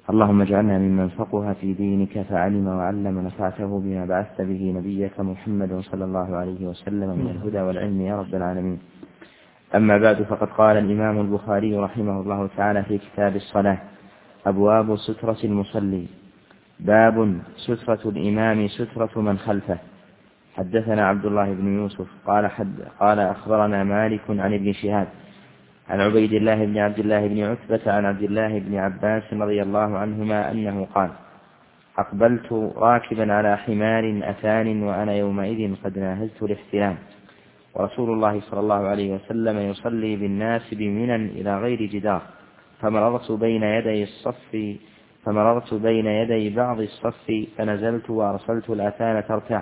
اللهم اجعلنا ممن فقه في دينك فعلم وعلم ونفعته بما بعثت به نبيك محمد صلى الله عليه وسلم من الهدى والعلم يا رب العالمين. أما بعد، فقد قال الإمام البخاري رحمه الله تعالى في كتاب الصلاة: أبواب سترة المصلي. باب سترة الإمام سترة من خلفه. حدثنا عبد الله بن يوسف قال أخبرنا مالك عن ابن شهاب عن عبيد الله بن عبد الله بن عتبة عن عبد الله بن عباس رضي الله عنهما أنه قال: أقبلت راكبا على حمار أتان وأنا يومئذ قد ناهزت الاحتلام، ورسول الله صلى الله عليه وسلم يصلي بالناس بمنى إلى غير جدار، فمررت بين يدي بعض الصف فنزلت وأرسلت الأتان ترتع،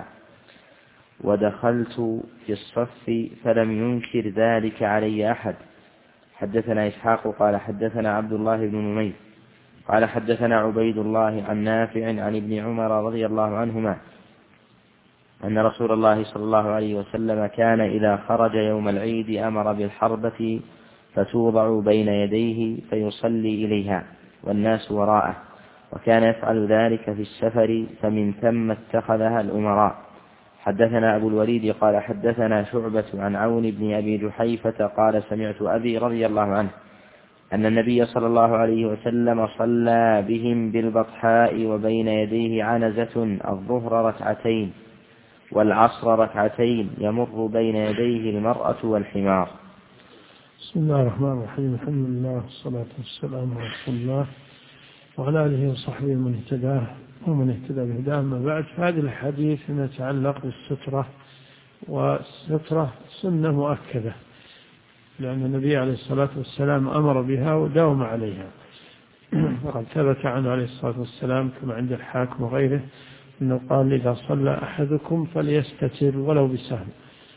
ودخلت في الصف فلم ينكر ذلك علي أحد. حدثنا إسحاق قال حدثنا عبد الله بن نمير قال حدثنا عبيد الله عن نافع عن ابن عمر رضي الله عنهما أن رسول الله صلى الله عليه وسلم كان إذا خرج يوم العيد أمر بالحربة فتوضع بين يديه فيصلي إليها والناس وراءه، وكان يفعل ذلك في السفر، فمن ثم اتخذها الأمراء. حدثنا أبو الوليد قال حدثنا شعبة عن عون بن أبي جحيفة قال سمعت أبي رضي الله عنه أن النبي صلى الله عليه وسلم صلى بهم بالبطحاء وبين يديه عنزة الظهر ركعتين والعصر ركعتين يمر بين يديه المرأة والحمار. بسم الله الرحمن الرحيم. الحمد لله والصلاة والسلام على رسول الله وعلى آله وصحبه ومن اهتدى بهداه. أما بعد، فهذه الحديث فيما يتعلق بالسترة، والسترة سنة مؤكدة، لأن النبي عليه الصلاة والسلام أمر بها وداوم عليها. وقد ثبت عنه عليه الصلاة والسلام كما عند الحاكم وغيره أنه قال: إذا صلى أحدكم فليستتر ولو بسهم.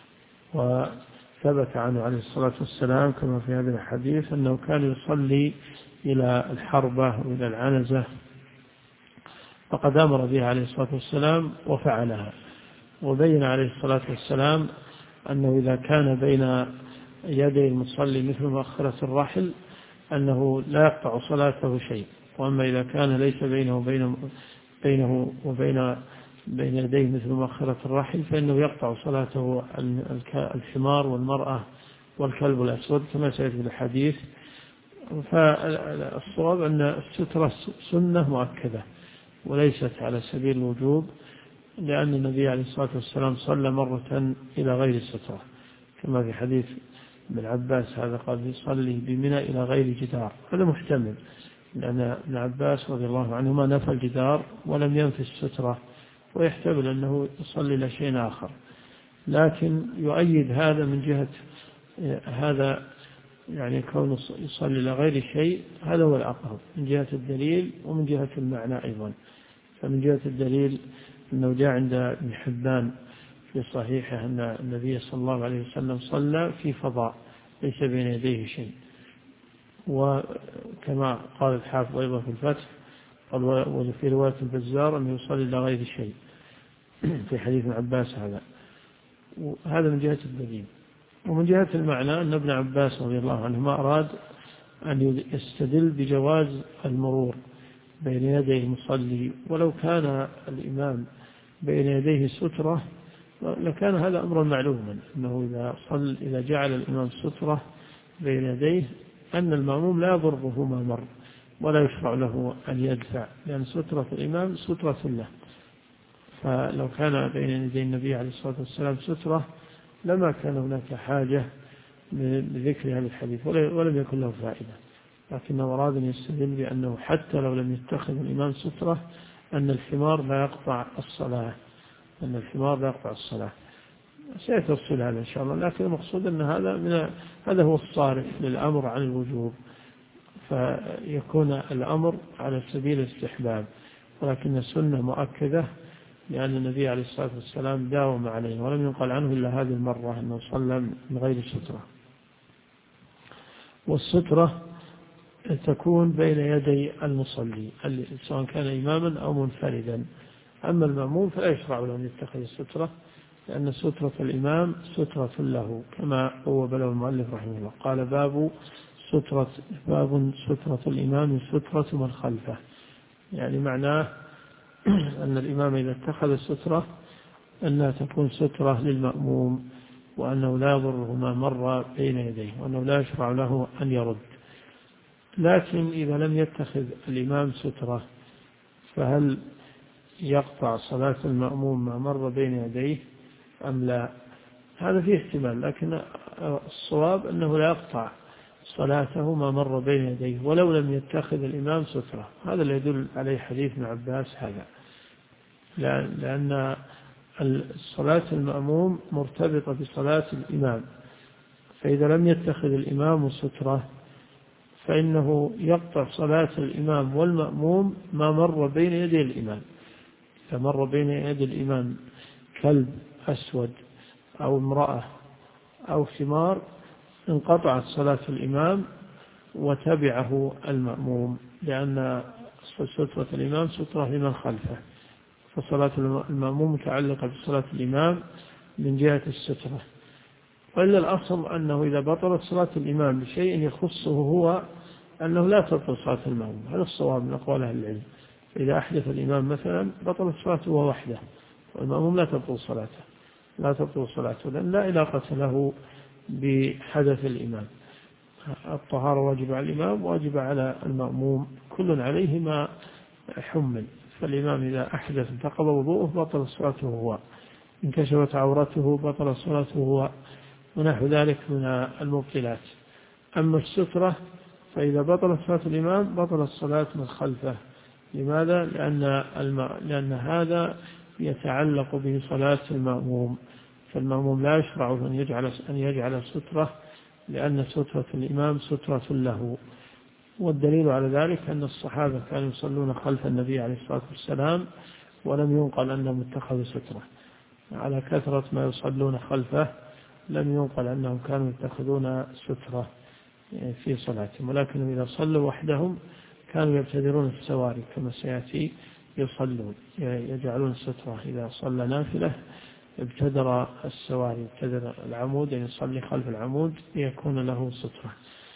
وثبت عنه عليه الصلاة والسلام كما في هذا الحديث أنه كان يصلي إلى الحربة وإلى العنزة، فقد أمر بها عليه الصلاة والسلام وفعلها. وبين عليه الصلاة والسلام أنه إذا كان بين يدي المصلي مثل مؤخرة الرحل أنه لا يقطع صلاته شيء، وأما إذا كان ليس بينه وبين يديه مثل مؤخرة الرحل فإنه يقطع صلاته الحمار والمرأة والكلب الأسود كما سيأتي في الحديث. فالصواب أن السترة سنة مؤكدة وليست على سبيل الوجوب، لأن النبي عليه الصلاة والسلام صلى مرة إلى غير السترة كما في حديث ابن عباس، هذا قال يصلي بمنى إلى غير جدار. هذا محتمل، لأن ابن عباس رضي الله عنهما نفى الجدار ولم ينفي السترة، ويحتمل أنه يصلي إلى شيء آخر. لكن يؤيد هذا من جهة هذا، يعني كونه يصلي إلى غير شيء، هذا هو الأقرب من جهة الدليل ومن جهة المعنى أيضا. فمن جهة الدليل أنه جاء عند ابن حبان في صحيحه أن النبي صلى الله عليه وسلم صلى في فضاء ليس بين يديه شيء، وكما قال الحافظ أيضا في الفتح وفي رواية البزار أنه يصلي إلى غير شيء في حديث ابن عباس. هذا من جهة الدليل. ومن جهة المعنى أن ابن عباس رضي الله عنهما أراد أن يستدل بجواز المرور بين يدي المصلي، ولو كان الإمام بين يديه سترة لكان هذا أمرا معلوما، أنه إذا جعل الإمام سترة بين يديه أن المأموم لا يضره ما مر ولا يشرع له أن يدفع، لأن سترة الإمام سترة له. فلو كان بين يدي النبي عليه الصلاة والسلام سترة لما كان هناك حاجة لذكر هذا الحديث ولم يكن له فائدة، لكنه أراد أن يستدل بأنه حتى لو لم يتخذ الإمام سترة أن الحمار لا يقطع الصلاة. سيتفصل هذا إن شاء الله، لكن المقصود أن هذا هو الصارف للأمر عن الوجوب، فيكون الأمر على سبيل الاستحباب، ولكن السنة مؤكدة، لأن النبي عليه الصلاة والسلام داوم عليه ولم ينقل عنه إلا هذه المرة أنه صلى من غير سترة. والسترة تكون بين يدي المصلي سواء كان إماما أو منفردا. أما المأموم فلا يشرع له أن يتخذ السترة، لأن سترة الإمام سترة له كما هو بلغ المؤلف رحمه الله. قال: باب سترة الإمام سترة من خلفه. يعني معناه أن الإمام إذا اتخذ السترة أنها تكون سترة للمأموم، وأنه لا يضره ما مر بين يديه، وأنه لا يشرع له أن يرد. لكن إذا لم يتخذ الإمام سترة فهل يقطع صلاة المأموم ما مر بين يديه أم لا؟ هذا فيه احتمال، لكن الصواب أنه لا يقطع صلاته ما مر بين يديه ولو لم يتخذ الإمام سترة. هذا اللي يدل عليه حديث ابن عباس هذا، لأن صلاة المأموم مرتبطة بصلاة الإمام، فإذا لم يتخذ الإمام سترة فإنه يقطع صلاة الإمام والمأموم ما مر بين يدي الإمام. فمر بين يدي الإمام كلب أسود أو امرأة أو حمار انقطعت صلاة الإمام وتبعه المأموم، لأن سترة الإمام سترة لمن خلفه، فصلاة المأموم متعلقة بصلاة الإمام من جهة السترة. وإلا الأصل أنه إذا بطلت صلاة الإمام بشيء يخصه هو أنه لا تبطل صلاة المأموم. هذا الصواب من أقوال أهل العلم. إذا أحدث الإمام مثلا بطلت صلاته وهو وحده، والمأموم لا تبطل صلاته لأن لا علاقة له بحدث الإمام. الطهارة واجب على الإمام واجب على المأموم، كل عليه ما حمل. فالإمام إذا أحدث انتقض وضوءه بطل صلاته هو، انكشفت عورته بطل صلاته هو، ونحو ذلك من المبطلات. أما السترة فإذا بطلت صلاة الإمام بطلت الصلاة من خلفه. لماذا؟ لأن هذا يتعلق به صلاة المأموم، فالمأموم لا يشرع أن يجعل سترة، لأن سترة الإمام سترة له. والدليل على ذلك أن الصحابة كانوا يصلون خلف النبي عليه الصلاة والسلام ولم ينقل أنهم اتخذوا سترة. على كثرة ما يصلون خلفه لم ينقل أنهم كانوا يتخذون سترة في صلاتهم، ولكن إذا صلوا وحدهم كانوا يبتدرون السواري كما سيأتي، يجعلون السترة. إذا صلى نافلة ابتدر السواري، ابتدر العمود، يعني يصلي خلف العمود ليكون له سترة.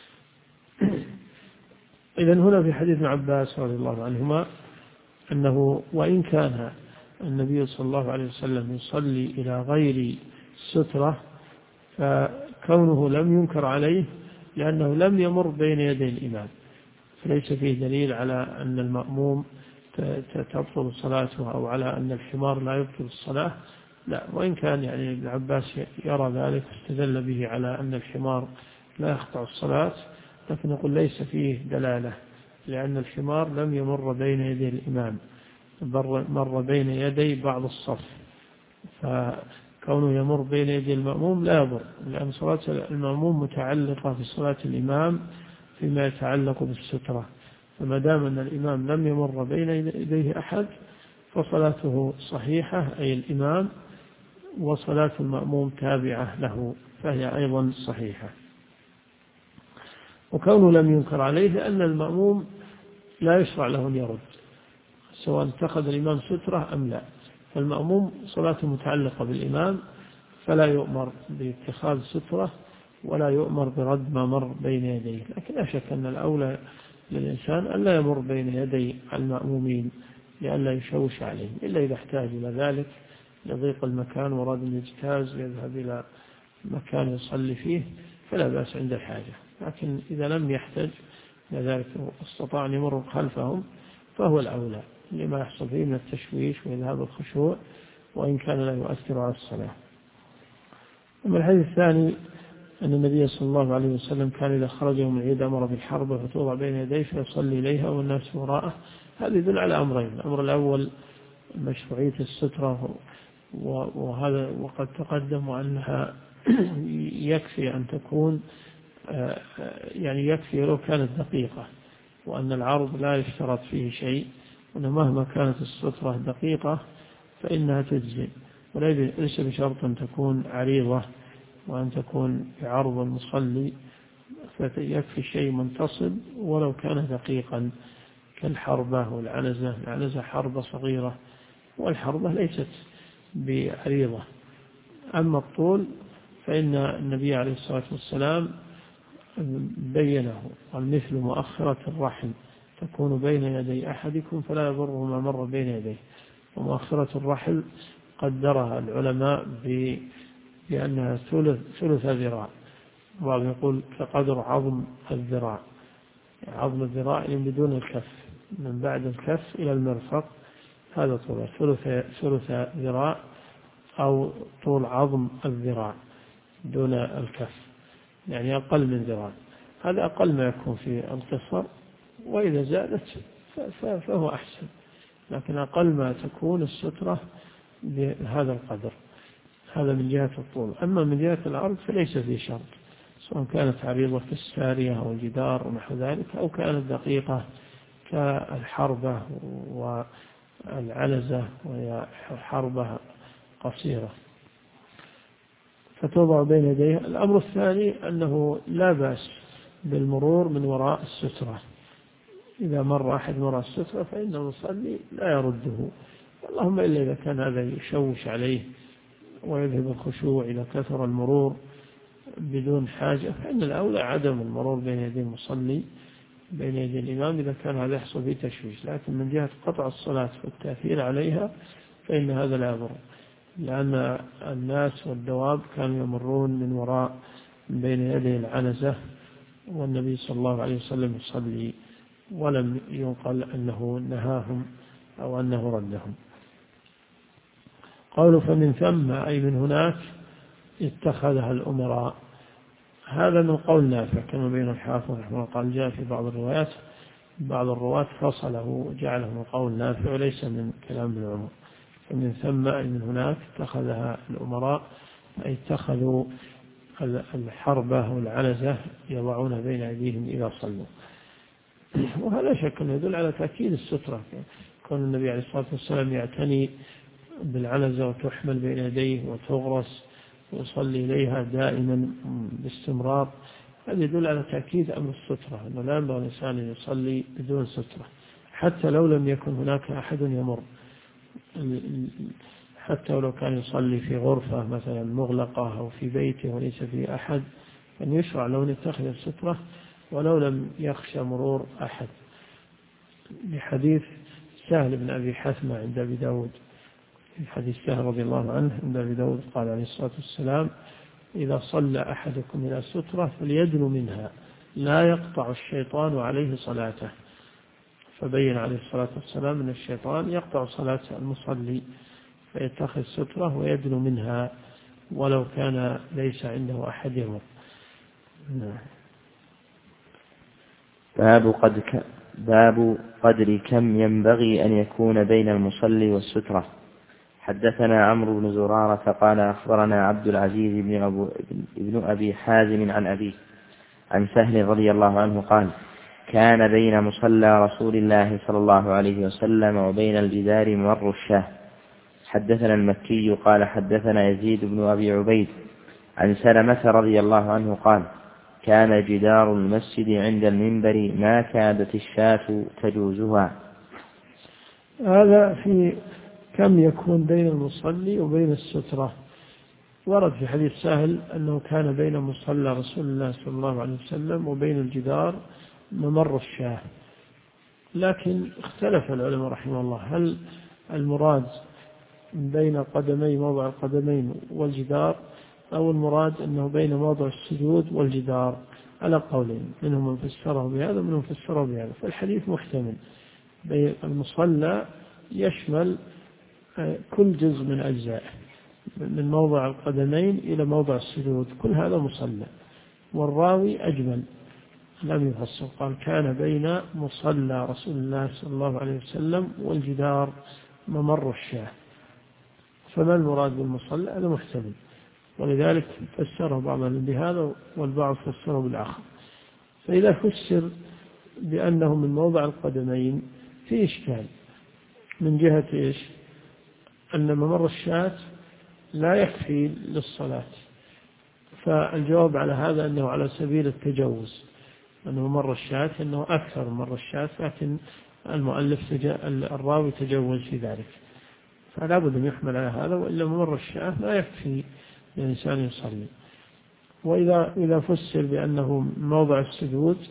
إذن هنا في حديث ابن عباس رضي الله عنهما أنه وإن كان النبي صلى الله عليه وسلم يصلي إلى غير سترة فكونه لم ينكر عليه لأنه لم يمر بين يدي الإمام، فليس فيه دليل على أن المأموم تبطل صلاته أو على أن الحمار لا يبطل الصلاة. لا، وإن كان يعني ابن عباس يرى ذلك استدل به على أن الحمار لا يقطع الصلاة، لكن نقول ليس فيه دلالة، لأن الحمار لم يمر بين يدي الإمام، مر بين يدي بعض الصف، فكونه يمر بين يدي المأموم لا يضر، لأن صلاة المأموم متعلقة بصلاة الإمام فيما يتعلق بالسترة. فما دام أن الإمام لم يمر بين يديه أحد فصلاته صحيحة، أي الإمام، وصلاة المأموم تابعة له فهي أيضا صحيحة. وكونه لم ينكر عليه أن المأموم لا يشرع له أن يرد سواء اتخذ الإمام سترة أم لا، فالمأموم صلاته متعلقة بالإمام فلا يؤمر باتخاذ سترة ولا يؤمر برد ما مر بين يديه. لكن لا شك أن الأولى للإنسان أن لا يمر بين يدي المأمومين لئلا يشوش عليه، إلا إذا احتاج إلى ذلك لضيق المكان وراد أن يجتاز يذهب إلى مكان يصلي فيه فلا بأس عند الحاجة. لكن إذا لم يحتاج إلى ذلك واستطاع أن يمر خلفهم فهو الأولى لما يحصل فيه من التشويش وإذهاب الخشوع، وإن كان لا يؤثر على الصلاة. أما الحديث الثاني أن النبي صلى الله عليه وسلم كان إذا خرج يوم العيد أمر بالحرب فتوضع بين يديه فيصلي إليها والناس وراءه. هذا يدل على أمرين: الأمر الأول مشروعية السترة، وهذا وقد تقدم أنها يكفي أن تكون يعني يكفي لو كانت دقيقة، وأن العرض لا يشترط فيه شيء، وأن مهما كانت السترة دقيقة فإنها تجزي، وليس بشرط أن تكون عريضة وأن تكون بعرض المصلي، فيكفي شيء منتصب ولو كان دقيقا كالحربة والعنزة. العنزة حربة صغيرة والحربة ليست بعريضة. أما الطول فإن النبي عليه الصلاة والسلام بينه، والمثل مؤخرة الرحل، تكون بين يدي أحدكم فلا يضره ما مر بين يديه. ومؤخرة الرحل قدرها العلماء بأنها ثلث ذراع، بعضهم يقول كقدر عظم الذراع، عظم الذراع يعني بدون الكف، من بعد الكف إلى المرفق هذا طول ثلث ذراع، أو طول عظم الذراع دون الكف، يعني أقل من ذراع. هذا أقل ما يكون في القصر، وإذا زادت فهو أحسن، لكن أقل ما تكون السترة بهذا القدر. هذا من جهة الطول. أما من جهة العرض فليس في شرط، سواء كانت عريضة كالسارية أو الجدار ونحو ذلك، أو كانت دقيقة كالحربة والعنزة وهي حربة قصيرة فتوضع بين يديه. الأمر الثاني أنه لا بأس بالمرور من وراء السترة، إذا مر أحد وراء السترة فإن المصلي لا يرده، اللهم إلا إذا كان هذا يشوش عليه ويذهب الخشوع إذا كثر المرور بدون حاجة، فإن الأولى عدم المرور بين يدي المصلي بين يدي الإمام إذا كان هذا يحصل فيه تشويش. لكن من جهة قطع الصلاة والتأثير عليها فإن هذا لا يضر، لأن الناس والدواب كانوا يمرون من وراء بين يدي العنزة، والنبي صلى الله عليه وسلم يصلي ولم ينقل أنه نهاهم أو أنه ردهم. قالوا فمن ثم أي من هناك اتخذها الأمراء. هذا من قول نافع كما بين الحافظ رحمه الله، قال جاء في بعض الروايات بعض الرواة فصله وجعله من قول نافع وليس من كلام ابن عمر. فمن ثم أي من هناك اتخذها الأمراء، أي اتخذوا الحربة والعنزة يضعون بين أيديهم إذا صلوا. وهذا شك أنه يدل على تأكيد السترة، كون النبي عليه الصلاة والسلام يعتني بالعنزة وتحمل بين يديه وتغرس ويصلي إليها دائما باستمرار، هذا يدل على تأكيد أمر السترة، أنه لا ينبغي الإنسان أن يصلي بدون سترة حتى لو لم يكن هناك أحد يمر، حتى لو كان يصلي في غرفة مثلا مغلقة أو في بيته وليس فيه أحد، أن يشرع له أن يتخذ السترة ولو لم يخشى مرور أحد. بحديث سهل بن أبي حثمة عند أبي داود، في حديث سهل رضي الله عنه عند أبي داود قال عليه الصلاة والسلام إذا صلى أحدكم إلى السترة فليدنو منها لا يقطع الشيطان عليه صلاته. فبين عليه الصلاة والسلام أن الشيطان يقطع صلاة المصلي، فيتخذ سترة ويدنو منها ولو كان ليس عنده أحد يمر. باب قدر كم ينبغي أن يكون بين المصلي والسترة. حدثنا عمرو بن زرارة قال أخبرنا عبد العزيز بن أبي حازم عن أبيه عن سهل رضي الله عنه قال كان بين مصلى رسول الله صلى الله عليه وسلم وبين الجدار ممر الشاه. حدثنا المكي قال حدثنا يزيد بن أبي عبيد عن سلمة رضي الله عنه قال كان جدار المسجد عند المنبر ما كادت الشاة تجوزها. هذا في كم يكون بين المصلي وبين السترة. ورد في حديث سهل أنه كان بين مصلى رسول الله صلى الله عليه وسلم وبين الجدار ممر الشاه، لكن اختلف العلماء رحمه الله هل المراد بين قدمي موضع القدمين والجدار، أو المراد أنه بين موضع السجود والجدار، على قولين، منهم من فسره بهذا ومنهم فسره بهذا. فالحديث محتمل، المصلى يشمل كل جزء من أجزائه من موضع القدمين إلى موضع السجود، كل هذا مصلى. والراوي أجمل لم يفصل، قال كان بين مصلى رسول الله صلى الله عليه وسلم والجدار ممر الشاه. فما المراد بالمصلى؟ هذا محتمل، ولذلك فسره بعضهم بهذا والبعض فسره بالآخر. فإذا فسر بأنه من موضع القدمين في إشكال من جهة إيش؟ أن ممر الشاة لا يكفي للصلاة، فالجواب على هذا أنه على سبيل التجوز، أنه ممر الشاة أنه أكثر من ممر الشاة، لكن المؤلف الراوي تجوز في ذلك، فلا بد أن يحمل على هذا، وإلا ممر الشاة لا يكفي الإنسان يصلي. وإذا فسر بأنه موضع السجود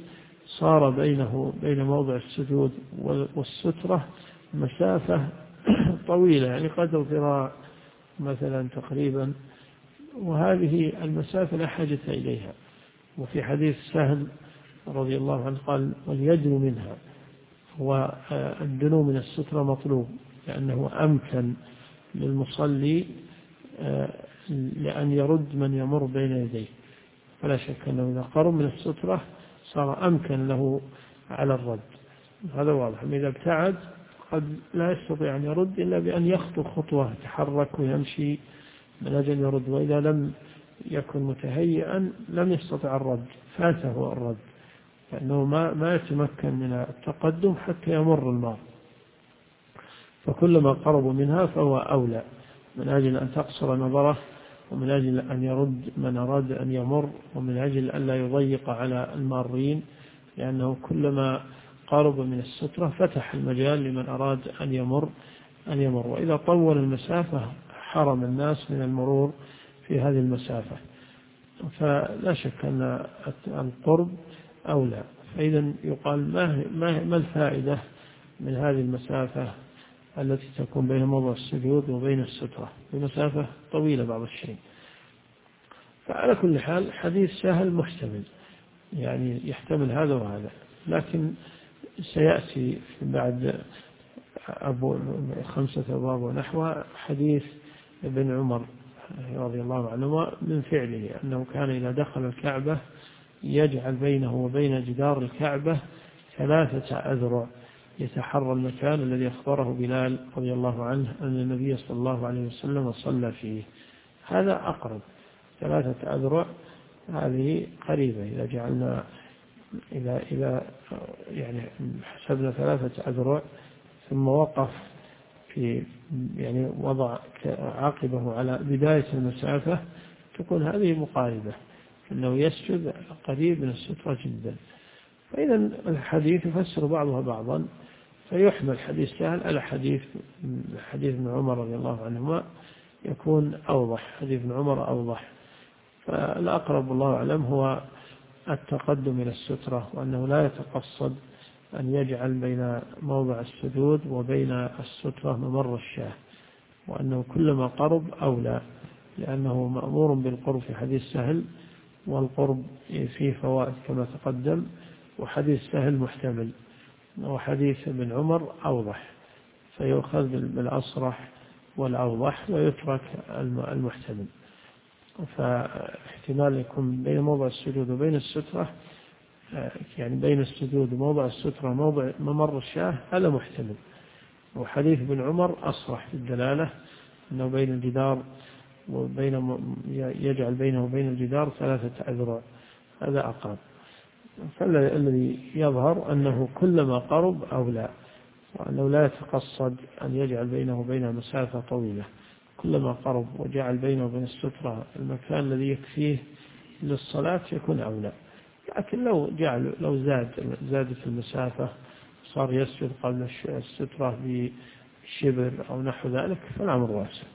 صار بينه بين موضع السجود والسترة مسافة طويلة، يعني قدر ذراع مثلا تقريبا، وهذه المسافة لا حاجة إليها. وفي حديث سهل رضي الله عنه قال وليدنو منها، والدنو من السترة مطلوب لأنه أمكن للمصلي لأن يرد من يمر بين يديه، فلا شك أنه إذا قرب من السترة صار أمكن له على الرد، هذا واضح. إذا ابتعد قد لا يستطيع أن يرد إلا بأن يخطو خطوة، يتحرك ويمشي من أجل يرد، وإذا لم يكن متهيئا لم يستطع الرد، فاته الرد، لأنه ما يتمكن من التقدم حتى يمر الماء. فكلما قربوا منها فهو أولى، من أجل أن تقصر نظره، ومن أجل أن يرد من أراد أن يمر، ومن أجل أن لا يضيق على المارين، لأنه كلما قرب من السترة فتح المجال لمن أراد أن يمر. وإذا طول المسافة حرم الناس من المرور في هذه المسافة، فلا شك أن القرب أولى. فإذا يقال ما الفائدة من هذه المسافة التي تكون بين موضع السجود وبين السترة، بمسافة طويلة بعض الشيء. فعلى كل حال حديث سهل محتمل، يعني يحتمل هذا وهذا، لكن سيأتي بعد 5 أبواب ونحو حديث ابن عمر رضي الله عنهما من فعله أنه كان إذا دخل الكعبة يجعل بينه وبين جدار الكعبة 3 أذرع، يتحرى المكان الذي أخبره بلال رضي الله عنه أن النبي صلى الله عليه وسلم صلى فيه. هذا أقرب، 3 أذرع هذه قريبة. إذا جعلنا إذا يعني حسبنا 3 أذرع ثم وقف في يعني وضع عاقبه على بداية المسافة تكون هذه مقاربة، أنه يسجد قريب من السترة جدا. فإذا الحديث يفسر بعضها بعضا، فيحمل حديث سهل على حديث ابن عمر رضي الله عنهما، يكون أوضح، حديث ابن عمر أوضح. فالأقرب الله أعلم هو التقدم إلى السترة، وأنه لا يتقصد أن يجعل بين موضع السجود وبين السترة ممر الشاة، وأنه كلما قرب أولى، لأنه مأمور بالقرب في حديث سهل، والقرب فيه فوائد كما تقدم، وحديث سهل محتمل، وحديث ابن عمر أوضح، فيؤخذ بالأصرح والأوضح ويترك المحتمل. فاحتمال يكون بين موضع السجود وبين السترة، يعني بين السجود وموضع السترة موضع ممر الشاة، هذا محتمل. وحديث ابن عمر أصرح في الدلالة أنه بين الجدار يجعل بينه وبين الجدار 3 أذرع، هذا أقرب. فالذي يظهر أنه كلما قرب أولى، وأنه لا يتقصد أن يجعل بينه وبينها مسافة طويلة، كلما قرب وجعل بينه وبين السترة المكان الذي يكفيه للصلاة يكون أولى. لكن لو زادت المسافة صار يسجد قبل السترة بشبر أو نحو ذلك فالأمر واسع.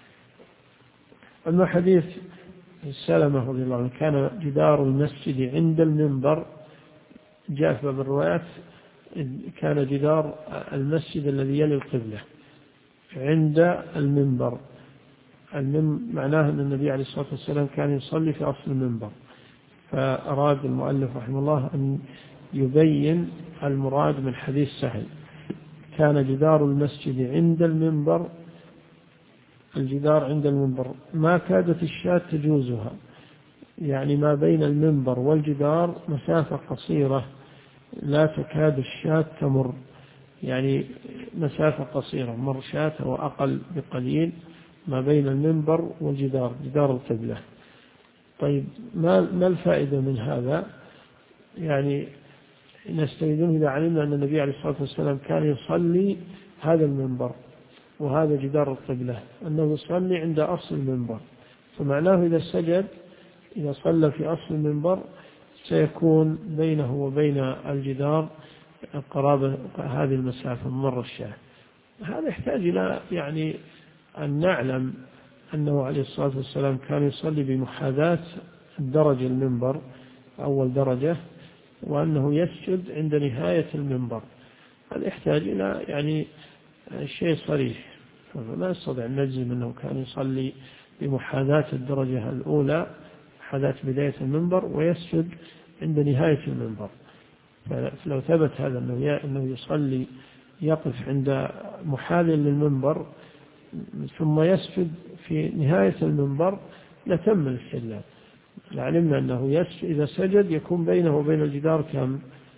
أما حديث سلمة رضي الله عنه كان جدار المسجد عند المنبر، جاء في باب الروايات كان جدار المسجد الذي يلي القبلة عند المنبر، معناه أن النبي عليه الصلاة والسلام كان يصلي في أصل المنبر، فأراد المؤلف رحمه الله أن يبين المراد من حديث سهل. كان جدار المسجد عند المنبر، الجدار عند المنبر ما كادت الشاة تجوزها، يعني ما بين المنبر والجدار مسافة قصيرة لا تكاد الشاة تمر، يعني مسافة قصيرة مر شاة أو أقل بقليل ما بين المنبر والجدار، جدار القبلة. طيب ما الفائدة من هذا؟ يعني نستفيدون إذا علمنا أن النبي عليه الصلاة والسلام كان يصلي هذا المنبر وهذا جدار القبلة، أنه يصلي عند أصل المنبر، فمعناه إذا سجد إذا صلى في أصل المنبر سيكون بينه وبين الجدار قرابة هذه المسافة ممر الشاة. هذا يحتاج إلى يعني أن نعلم أنه عليه الصلاة والسلام كان يصلي بمحاذاة الدرجة المنبر أول درجة، وأنه يسجد عند نهاية المنبر. هذا يحتاج إلى يعني شيء صريح، فلا نستطيع أن نجزم أنه كان يصلي بمحاذاة الدرجة الأولى، محاذاة بداية المنبر، ويسجد عند نهاية المنبر. فلو ثبت هذا أنه يصلي يقف عند محاذ للمنبر ثم يسجد في نهاية المنبر لتم الاستدلال. لعلمنا أنه إذا سجد يكون بينه وبين الجدار كم؟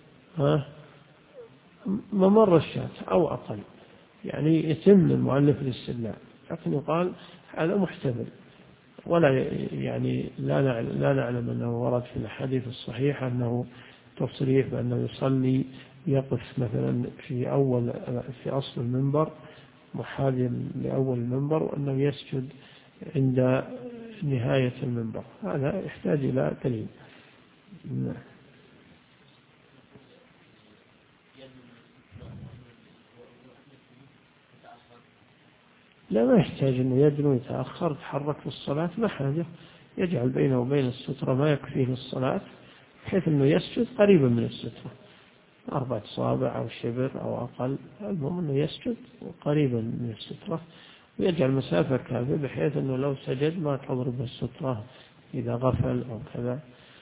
ممر الشاة أو أقل، يعني يتم المؤلف الاستدلال. لكن يقال هذا محتمل، ولا يعني لا نعلم أنه ورد في الحديث الصحيح أنه تصريح بأنه يصلي يقف مثلا في أصل المنبر محاذي لأول المنبر، وأنه يسجد عند نهاية المنبر. هذا يحتاج إلى دليل. لا، ما يحتاج أنه يدنو يتأخر يتحرك في الصلاة، ما حاجة. يجعل بينه وبين السترة ما يكفيه للصلاة، بحيث أنه يسجد قريبا من السترة، 4 أصابع أو شبر أو أقل، المهم أنه يسجد قريبا من السترة، ويجعل مسافة كافية بحيث أنه لو سجد ما تضرب السترة إذا غفل أو كذا.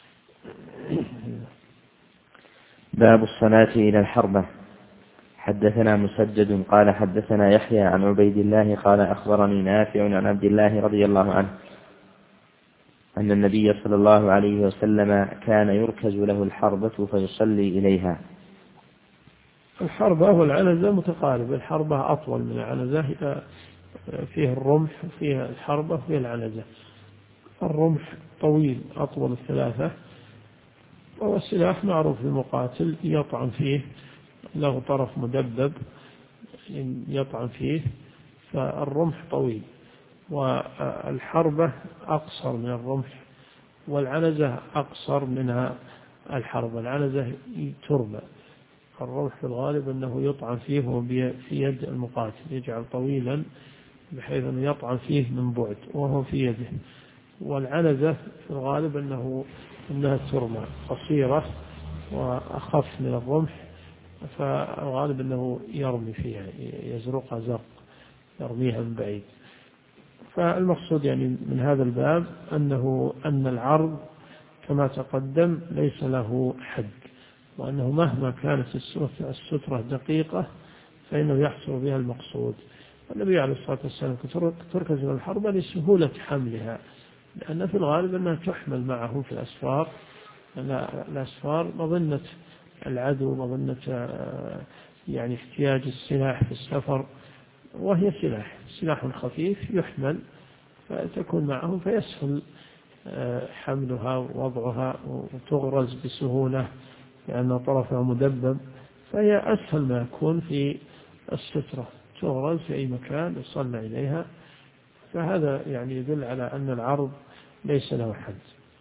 باب الصلاة إلى الحربة. حدثنا مسدد قال حدثنا يحيى عن عبيد الله قال أخبرني نافع عن عبد الله رضي الله عنه أن النبي صلى الله عليه وسلم كان يركز له الحربة فيصلي إليها. الحربة والعنزة متقاربة، الحربة أطول من العنزة، فيها الرمح وفيها الحربة وفيها العنزة. الرمح طويل أطول الثلاثة، وهو السلاح معروف للمقاتل يطعن فيه، له طرف مدبب يطعن فيه، فالرمح طويل. والحربة أقصر من الرمح، والعنزة أقصر منها الحربة. العنزة تربى، الرمح في الغالب أنه يطعن فيه في يد المقاتل، يجعل طويلا بحيث أنه يطعن فيه من بعد وهو في يده. والعنزة في الغالب أنها ترمى قصيرة وأخف من الرمح، فالغالب أنه يرمي فيها، يزرقها زرق، يرميها من بعيد. فالمقصود يعني من هذا الباب أن العرض كما تقدم ليس له حد، وأنه مهما كانت السترة دقيقة فإنه يحصل بها المقصود. النبي عليه الصلاة والسلام تركز إلى الحربة لسهولة حملها، لأن في الغالب أنها تحمل معه في الأسفار. الأسفار مظنة العدو، مظنة يعني احتياج السلاح في السفر، وهي سلاح خفيف يحمل، فتكون معه فيسهل حملها ووضعها، وتغرز بسهولة لأن طرفها مدبب، فهي أسهل ما يكون في السترة، تغرز في أي مكان يصلى إليها. فهذا يعني يدل على أن العرض ليس له حد.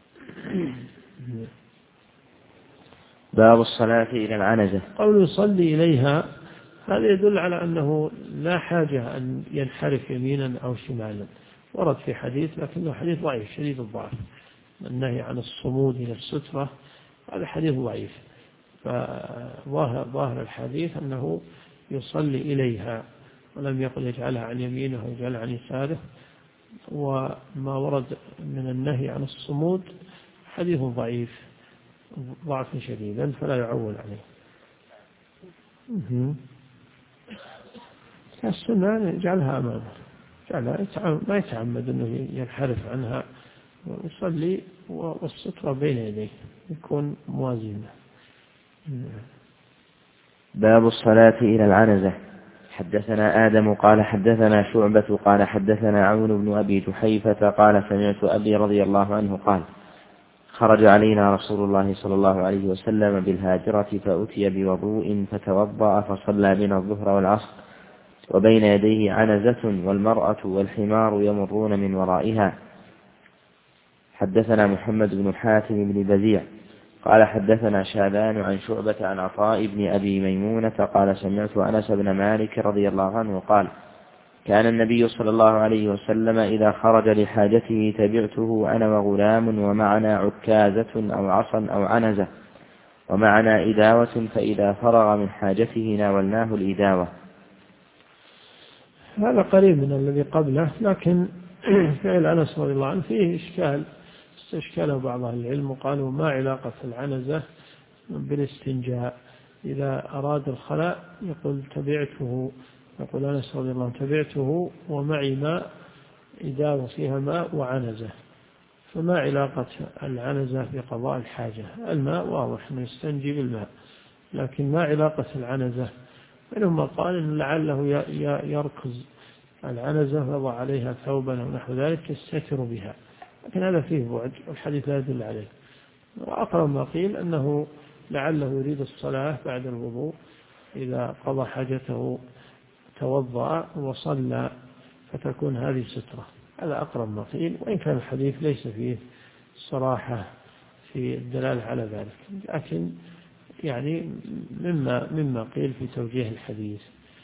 باب الصلاة إلى العنزة. قول يصلي إليها هذا يدل على أنه لا حاجة أن ينحرف يمينا أو شمالا. ورد في حديث لكنه حديث ضعيف شديد الضعف، النهي عن الصمود إلى السترة، هذا حديث ضعيف. فظاهر الحديث أنه يصلي إليها، ولم يقل يجعلها عن يمينه ويجعلها عن يساره. وما ورد من النهي عن الصمود حديث ضعيف ضعف شديدا، فلا يعول عليه. السنة يجعلها أمامه، ما يتعمد أنه ينحرف عنها ويصلي والسترة بين يديه يكون موازينة. باب الصلاة إلى العنزة. حدثنا آدم قال حدثنا شعبة قال حدثنا عون بن أبي جحيفة قال سمعت أبي رضي الله عنه قال خرج علينا رسول الله صلى الله عليه وسلم بالهاجرة فأتي بوضوء فتوضأ فصلى بنا الظهر والعصر وبين يديه عنزة والمرأة والحمار يمرون من ورائها. حدثنا محمد بن حاتم بن بزيع قال حدثنا شابان عن شعبة عن عطاء بن أبي ميمونة قال سمعت أنس بن مالك رضي الله عنه قال كان النبي صلى الله عليه وسلم إذا خرج لحاجته تبعته أنا وغلام ومعنا عكازة أو عصا أو عنزة ومعنا إداوة فإذا فرغ من حاجته ناولناه الإداوة. هذا قريب من الذي قبله، لكن فعل أنس رضي الله عنه فيه إشكال استشكله بعض أهل العلم وقالوا ما علاقة العنزة بالاستنجاء؟ إذا أراد الخلاء يقول تبعته، يقول أنس رضي الله عنه تبعته ومعي ماء، إداوة فيها ماء وعنزة، فما علاقة العنزة بقضاء الحاجة؟ الماء واضح أنه يستنجي بالماء، لكن ما علاقة العنزة؟ منهم قال إن لعله يركز العنزة ويضع عليها ثوبا أو نحو ذلك يستتر بها، لكن هذا فيه بعد والحديث لا يدل عليه. وأقرب ما قيل أنه لعله يريد الصلاة بعد الوضوء، إذا قضى حاجته توضأ وصلى فتكون هذه سترة. هذا أقرب ما قيل، وإن كان الحديث ليس فيه صراحة في الدلالة على ذلك، لكن يعني مما قيل في توجيه الحديث.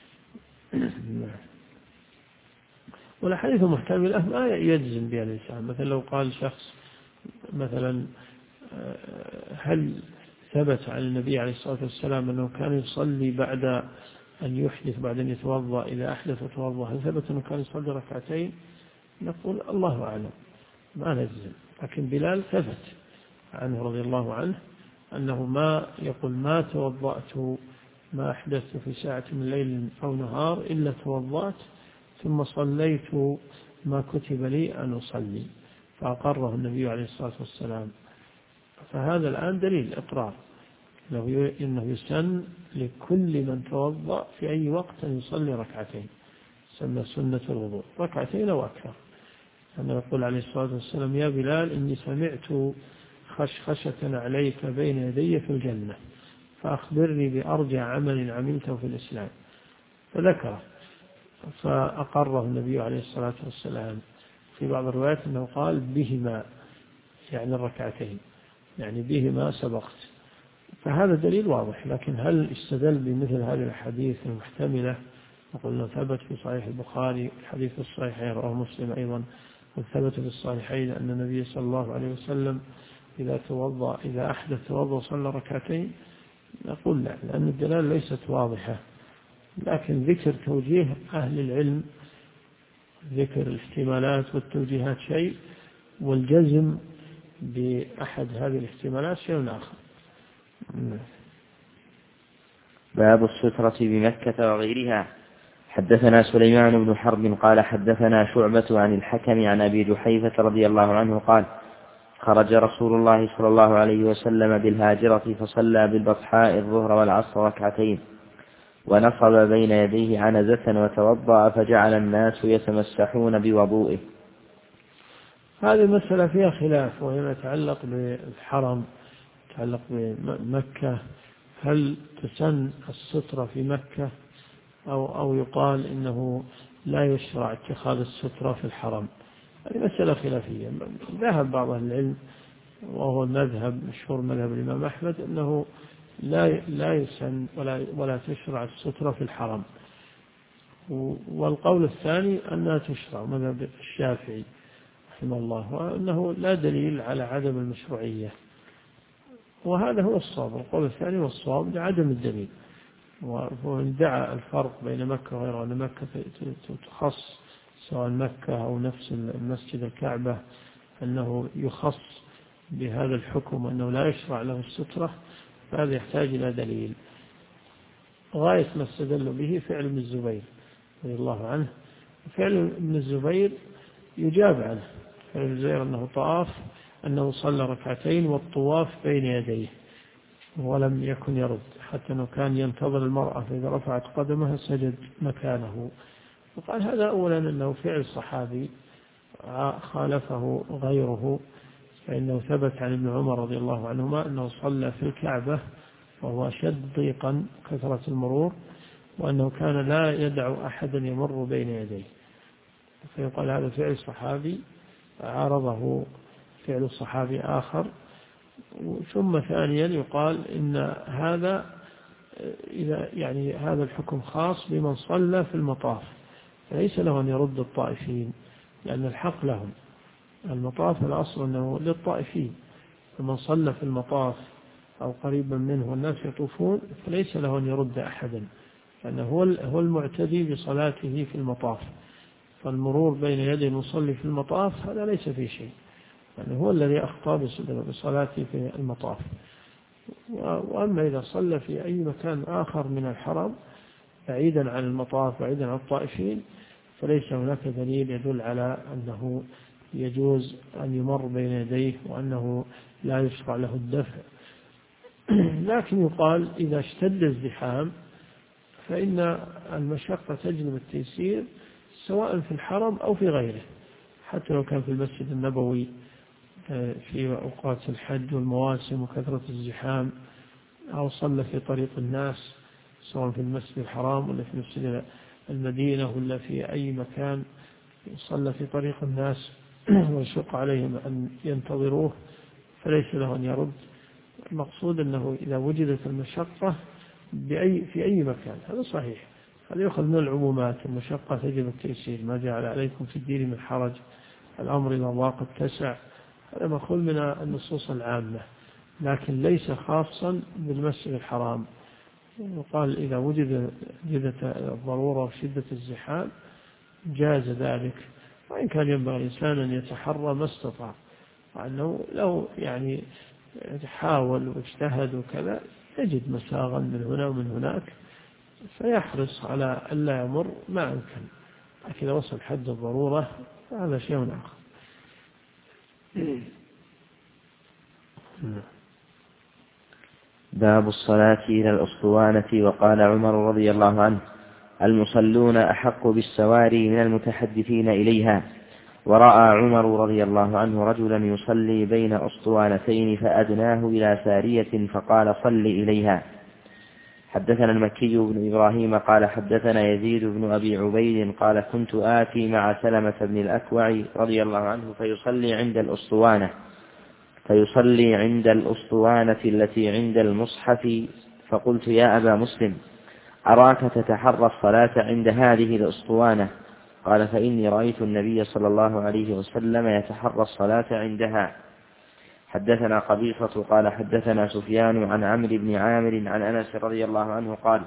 والحديث محتملة ما يجزم بها الإنسان. مثلا لو قال شخص مثلا هل ثبت عن النبي عليه الصلاة والسلام أنه كان يصلي بعد أن يحدث، بعد أن يتوضأ، إذا أحدث وتوضأ هل ثبت أنه كان يصلي ركعتين؟ نقول الله أعلم، ما نجزم. لكن بلال ثبت عنه رضي الله عنه أنه ما يقول ما توضأت، ما أحدثت في ساعة من ليل أو نهار إلا توضأت ثم صليت ما كتب لي أن أصلي، فأقره النبي عليه الصلاة والسلام. فهذا الآن دليل إقرار إنه يسن لكل من توضأ في أي وقت أن يصلي ركعتين، سمى سنة الوضوء ركعتين أو أكثر. أنه يقول عليه الصلاة والسلام يا بلال إني سمعت خشخشة عليك بين يدي في الجنة فأخبرني بأرجع عمل عملته في الإسلام، فذكره فأقره النبي عليه الصلاة والسلام. في بعض الروايات أنه قال بهما، يعني الركعتين، يعني بهما سبقت. فهذا دليل واضح. لكن هل استدل بمثل هذه الحديث المحتملة؟ وقلنا ثبت في صحيح البخاري، الحديث في الصحيحين رواه مسلم أيضا، وثبت في الصحيحين أن النبي صلى الله عليه وسلم إذا أحدث توضأ وصلى ركعتين. نقول لا، لأن الدلالة ليست واضحة. لكن ذكر توجيه أهل العلم، ذكر الاحتمالات والتوجيهات شيء، والجزم بأحد هذه الاحتمالات شيء آخر. باب السترة بمكة وغيرها. حدثنا سليمان بن حرب قال حدثنا شعبة عن الحكم عن أبي جحيفة رضي الله عنه قال خرج رسول الله صلى الله عليه وسلم بالهاجرة فصلى بالبطحاء الظهر والعصر ركعتين، ونصب بين يديه عنزة وتوضأ، فجعل الناس يتمسحون بوضوئه. هذه المسألة فيها خلاف، وهي يتعلق بالحرم، يتعلق بمكة. هل تسن السترة في مكة أو يقال إنه لا يشرع اتخاذ السترة في الحرم؟ هذه مسألة خلافية. ذهب بعض أهل العلم، وهو المذهب مشهور مذهب الإمام أحمد، أنه لا يسن ولا تشرع السترة في الحرم. والقول الثاني أنها تشرع، مذهب الشافعي رحمه الله، وأنه لا دليل على عدم المشروعية. وهذا هو الصواب، القول الثاني هو الصواب لعدم الدليل. وإن دعا الفرق بين مكة وغيرها، أن مكة تخص سواء مكة أو نفس المسجد الكعبة، أنه يخص بهذا الحكم أنه لا يشرع له السترة، فهذا يحتاج إلى دليل. غاية ما استدل به فعل ابن الزبير رضي الله عنه. فعل ابن الزبير يجاب عنه، فعل ابن الزبير أنه طاف، أنه صلى ركعتين والطواف بين يديه ولم يكن يرد، حتى أنه كان ينتظر المرأة فإذا رفعت قدمها سجد مكانه. وقال هذا أولا أنه فعل صحابي خالفه غيره، فإنه ثبت عن ابن عمر رضي الله عنهما أنه صلى في الكعبة وهو أشد ضيقا كثرة المرور، وأنه كان لا يدع أحدا يمر بين يديه. فيقال هذا فعل صحابي عارضه فعل صحابي آخر. ثم ثانيا يقال إن هذا هذا الحكم خاص بمن صلى في المطاف، فليس له أن يرد الطائفين، لأن الحق لهم. المطاف الأصل أنه للطائفين، فمن صلى في المطاف أو قريبا منه والناس يطوفون فليس له أن يرد أحدا، لأنه هو المعتدي بصلاته في المطاف، فالمرور بين يدي المصلي في المطاف هذا ليس فيه شيء، يعني هو الذي أخطأ بصلاته في المطاف. وأما إذا صلى في أي مكان آخر من الحرم بعيدا عن المطاف بعيدا عن الطائفين فليس هناك دليل يدل على أنه يجوز أن يمر بين يديه وأنه لا يشرع له الدفع. لكن يقال إذا اشتد الزحام فإن المشقة تجلب التيسير سواء في الحرم أو في غيره، حتى لو كان في المسجد النبوي في أوقات الحج والمواسم وكثرة الزحام، أو صلى في طريق الناس سواء في المسجد الحرام ولا في مسجد المدينة ولا في أي مكان صلى في طريق الناس ويشق عليهم أن ينتظروه فليس له أن يرد. المقصود أنه إذا وجدت المشقة في أي مكان هذا صحيح، هذا يأخذ من العمومات، المشقة تجب التيسير، ما جعل عليكم في الدين من حرج، الأمر إذا ضاق اتسع، هذا مأخوذ من النصوص العامة، لكن ليس خاصا بالمسجد الحرام. وقال إذا وجدت الضرورة وشدة الزحام جاز ذلك، وإن كان ينبغي الإنسان أن يتحرى ما استطاع، وأنه لو يعني حاول واجتهد وكذا يجد مساغا من هنا ومن هناك فيحرص على ألا يمر ما أمكن، لكن إذا وصل حد الضرورة فهذا شيء آخر. باب الصلاة إلى الأسطوانة. وقال عمر رضي الله عنه: المصلون أحق بالسواري من المتحدثين إليها. ورأى عمر رضي الله عنه رجلا يصلي بين أسطوانتين فأدناه إلى سارية فقال: صل إليها. حدثنا المكي بن إبراهيم قال حدثنا يزيد بن أبي عبيد قال: كنت آتي مع سلمة بن الأكوع رضي الله عنه فيصلي عند الأسطوانة التي عند المصحف، فقلت: يا أبا مسلم، أراك تتحرى الصلاة عند هذه الأسطوانة. قال: فإني رأيت النبي صلى الله عليه وسلم يتحرى الصلاة عندها. حدثنا قبيصة قال حدثنا سفيان عن عمرو بن عامر عن أنس رضي الله عنه قال: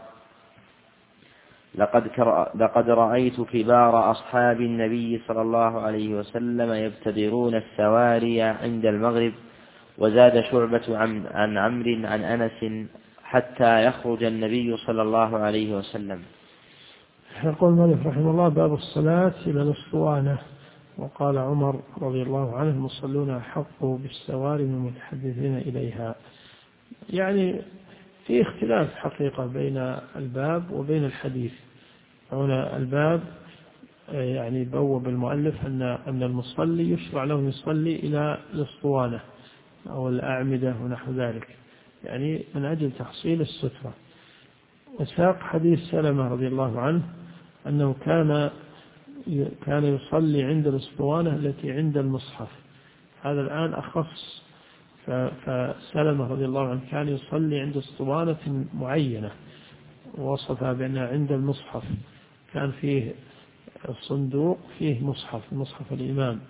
لقد رأيت كبار أصحاب النبي صلى الله عليه وسلم يبتدرون السواري عند المغرب. وزاد شعبة عن عمرو عن أنس: حتى يخرج النبي صلى الله عليه وسلم. يقول مالك رحمه الله: باب الصلاة إلى الأسطوانة. وقال عمر رضي الله عنه: المصلون أحق بالسواري من المتحدثين إليها. يعني في اختلاف حقيقة بين الباب وبين الحديث. هنا الباب يعني بوب المؤلف أن المصلي يشرع له يصلي إلى الأسطوانة أو الأعمدة ونحو ذلك، يعني من أجل تحصيل السترة. وساق حديث سلمة رضي الله عنه أنه كان يصلي عند الأسطوانة التي عند المصحف، هذا الآن أخص. فسلمة رضي الله عنه كان يصلي عند أسطوانة معينة ووصفها بأنها عند المصحف، كان فيه الصندوق فيه مصحف الإمام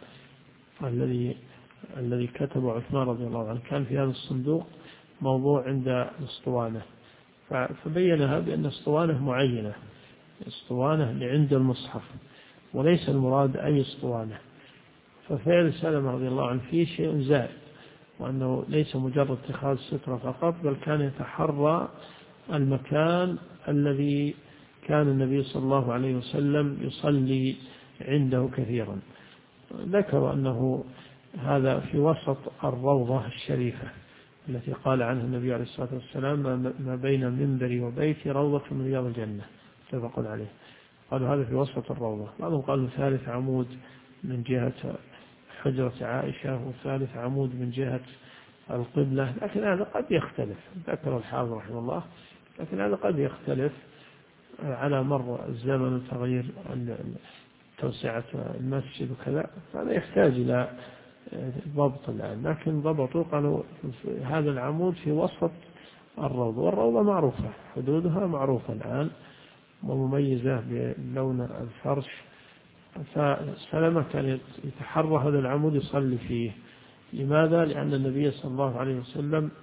الذي كتبه عثمان رضي الله عنه، كان في هذا الصندوق موضوع عند الأسطوانة، فبينها بأن اسطوانة معينة، اسطوانة لعند المصحف وليس المراد أي اسطوانة. ففعل سلمة رضي الله عنه فيه شيء زائد، وأنه ليس مجرد اتخاذ سترة فقط، بل كان يتحرى المكان الذي كان النبي صلى الله عليه وسلم يصلي عنده كثيرا. ذكر أنه هذا في وسط الروضة الشريفة التي قال عنها النبي عليه الصلاة والسلام: ما بين منبري وبيتي روضة من رياض الجنة، متفق عليه. قالوا هذا في وسط الروضة، بعضهم قالوا ثالث عمود من جهة حجرة عائشة وثالث عمود من جهة القبلة، لكن هذا قد يختلف، ذكر الحافظ رحمه الله، لكن هذا قد يختلف على مر الزمن وتغيير توسعة المسجد وكذا، فهذا يحتاج إلى ضبط الآن، لكن ضبطوا قالوا هذا العمود في وسط الروضة، والروضة معروفة حدودها معروفة الآن ومميزة بلون الفرش. فسلمة كان يتحرى هذا العمود يصلي فيه. لماذا؟ لأن النبي صلى الله عليه وسلم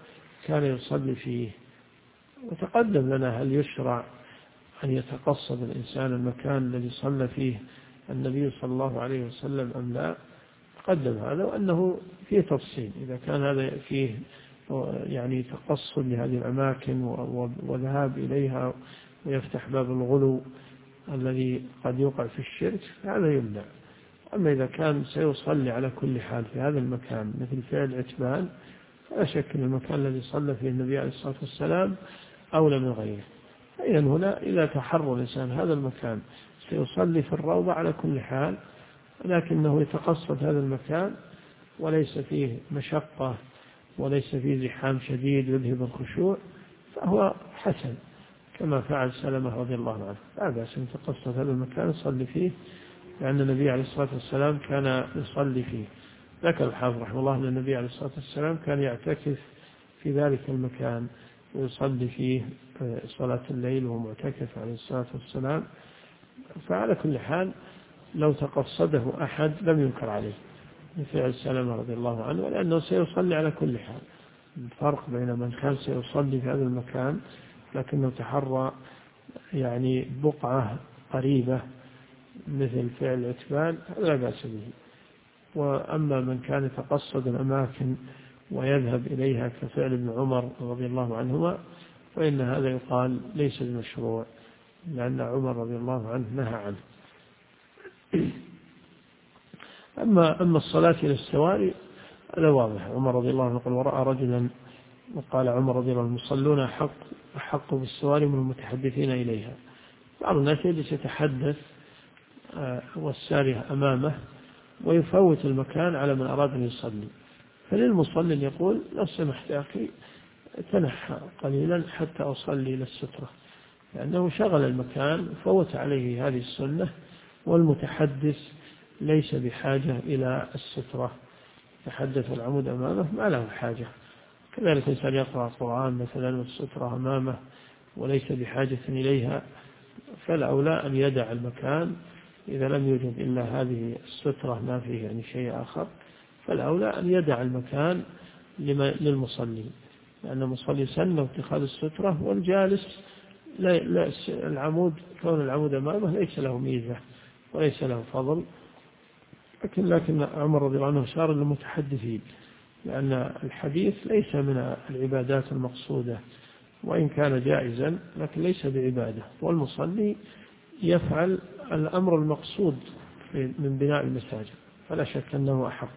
كان يصلي فيه. وتقدم لنا هل يشرع أن يتقصد الإنسان المكان الذي صلى فيه النبي صلى الله عليه وسلم أم لا. تقدم هذا، وأنه فيه تفصيل إذا كان هذا فيه يعني تقصد لهذه الأماكن وذهاب إليها ويفتح باب الغلو الذي قد يوقع في الشرك، هذا يمنع. أما إذا كان سيصلي على كل حال في هذا المكان مثل فعل عتبان، فلا شك أن المكان الذي صلى فيه النبي عليه الصلاة والسلام أولى من غيره. فإذا هنا إذا تحرى الإنسان هذا المكان سيصلي في الروضة على كل حال، لكنه يتقصد هذا المكان وليس فيه مشقة وليس فيه زحام شديد يذهب الخشوع، فهو حسن كما فعل سلمة رضي الله عنه. لا بأس أن يتقصد هذا المكان يصلي فيه، لأن النبي عليه الصلاة والسلام كان يصلي فيه. ذكر الحافظ رحمه الله أن النبي عليه الصلاة والسلام كان يعتكف في ذلك المكان ويصلي فيه صلاة الليل وهو معتكف عليه الصلاة والسلام. فعلى كل حال لو تقصده أحد لم ينكر عليه مثل سلمة رضي الله عنه، لأنه سيصلي على كل حال. الفرق بين من كان سيصلي في هذا المكان لكنه تحرى يعني بقعة قريبة مثل فعل عتبان، لا بأس به. وأما من كان يتقصد الأماكن ويذهب إليها كفعل ابن عمر رضي الله عنهما، فإن هذا يقال ليس بمشروع، لأن عمر رضي الله عنه نهى عنه. أما الصلاة إلى السواري هذا واضح. عمر رضي الله عنه يقول: ورأى رجلا، وقال عمر رضي الله عنه: المصلون أحق بالسواري من المتحدثين إليها. بعض الناس يجلس يتحدث والسارية أمامه ويفوت المكان على من أراد أن يصلي، فللمصلي أن يقول: لو سمحت يا أخي تنحى قليلا حتى أصلي إلى السترة، لأنه شغل المكان وفوت عليه هذه السنة، والمتحدث ليس بحاجة إلى السترة، يتحدث العمود أمامه ما له حاجة. كذلك الإنسان يقرأ القرآن مثلا والسترة أمامه وليس بحاجة إليها، فالأولى أن يدع المكان إذا لم يوجد إلا هذه السترة ما فيه يعني شيء آخر، فالأولى أن يدع المكان للمصلي، لأن المصلي سن اتخاذ السترة، والجالس لا العمود كون العمود أمامه ليس له ميزة وليس له فضل. لكن عمر رضي الله عنه أشار للمتحدثين، لأن الحديث ليس من العبادات المقصودة، وإن كان جائزا لكن ليس بعبادة، والمصلي يفعل الأمر المقصود من بناء المساجد، فلا شك أنه أحق.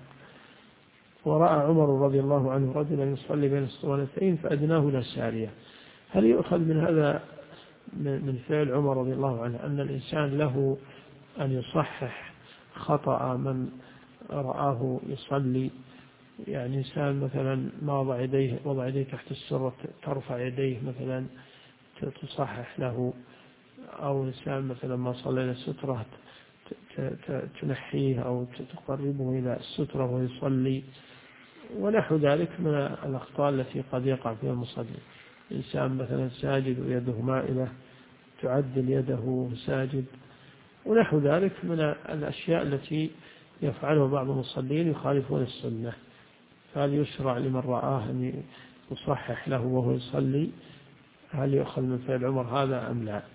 ورأى عمر رضي الله عنه رجلا يصلي بين الصلاتين فأدناه إلى السارية. هل يؤخذ من هذا من فعل عمر رضي الله عنه أن الإنسان له أن يصحح خطأ من رآه يصلي؟ يعني إنسان مثلا ما وضع يديه تحت السرة ترفع يديه مثلا تصحح له، أو إنسان مثلا ما صلى إلى السترة تنحيه أو تقربه إلى السترة ويصلي، ونحو ذلك من الأخطاء التي قد يقع فيها المصلي. إنسان مثلا ساجد ويده مائلة تعدل يده ساجد، ونحو ذلك من الأشياء التي يفعلها بعض المصلين يخالفون السنة. فهل يشرع لمن رآه أن يصحح له وهو يصلي؟ هل يؤخذ من فعل عمر هذا أم لا؟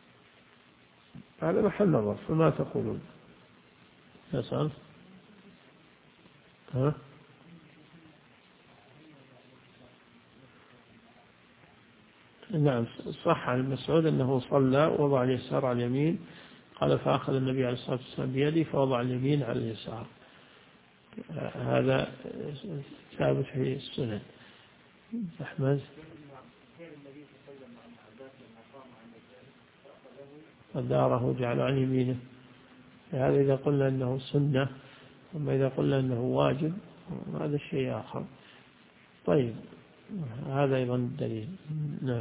هذا محل نظر، فما تقولون؟ يسأل نعم، صح عن مسعود أنه صلى وضع اليسار على اليمين، قال فأخذ النبي عليه الصلاة والسلام بيدي فوضع اليمين على اليسار. هذا ثابت في السنن. أحمد وداره جعل عن يمينه، هذا إذا قلنا أنه سنة، أما إذا قلنا أنه واجب هذا شيء آخر. طيب هذا أيضا الدليل. نعم.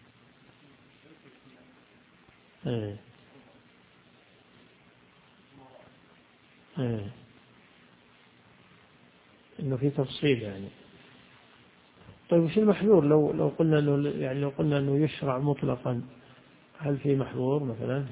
إنه في تفصيل يعني. طيب وش المحذور لو قلنا إنه يعني لو قلنا إنه يشرع مطلقا، هل في محظور مثلا؟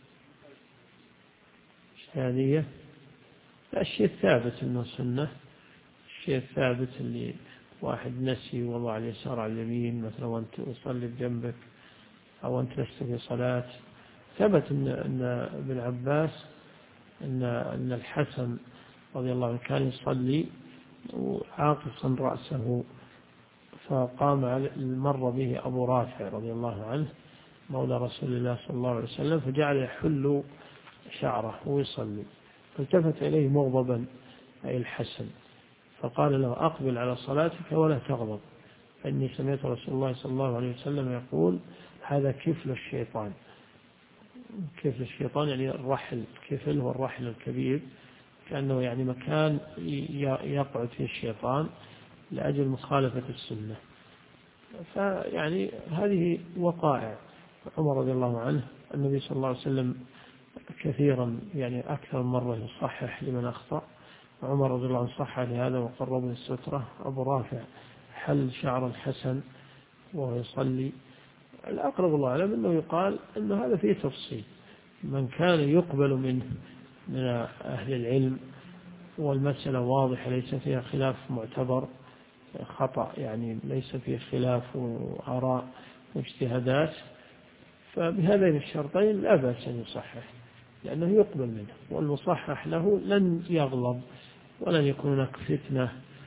هذه الشيء الثابت إنه سنة، الشيء الثابت اللي واحد نسي وضع اليسار على اليمين مثلا وأنت تصلي بجنبك أو أنت لست في صلاة. ثبت أن ابن عباس أن الحسن رضي الله عنه كان يصلي عاقصا رأسه، فقام مر به أبو رافع رضي الله عنه مولى رسول الله صلى الله عليه وسلم فجعل يحل شعره ويصلي، فالتفت إليه مغضبا أي الحسن فقال له أقبل على صلاتك ولا تغضب، فإني سمعت رسول الله صلى الله عليه وسلم يقول هذا كفل الشيطان. كفل الشيطان يعني الرحل، كفل هو الرحل الكبير، كأنه يعني مكان يقعد فيه الشيطان لأجل مخالفة السنة. فيعني هذه وقائع. عمر رضي الله عنه النبي صلى الله عليه وسلم كثيرا يعني أكثر مرة يصحح لمن أخطأ، عمر رضي الله عنه صح لهذا وقرب السترة. أبو رافع حل شعر الحسن وهو يصلي. الأقرب الله أعلم أنه يقال أن هذا فيه تفصيل، من كان يقبل منه من أهل العلم والمسألة واضحة ليس فيها خلاف معتبر خطأ، يعني ليس فيه خلاف وآراء واجتهادات، فبهذين الشرطين لا بأس أن يصحح لأنه يقبل منه، والمصحح له لن يغلب ولن يكون هناك فتنة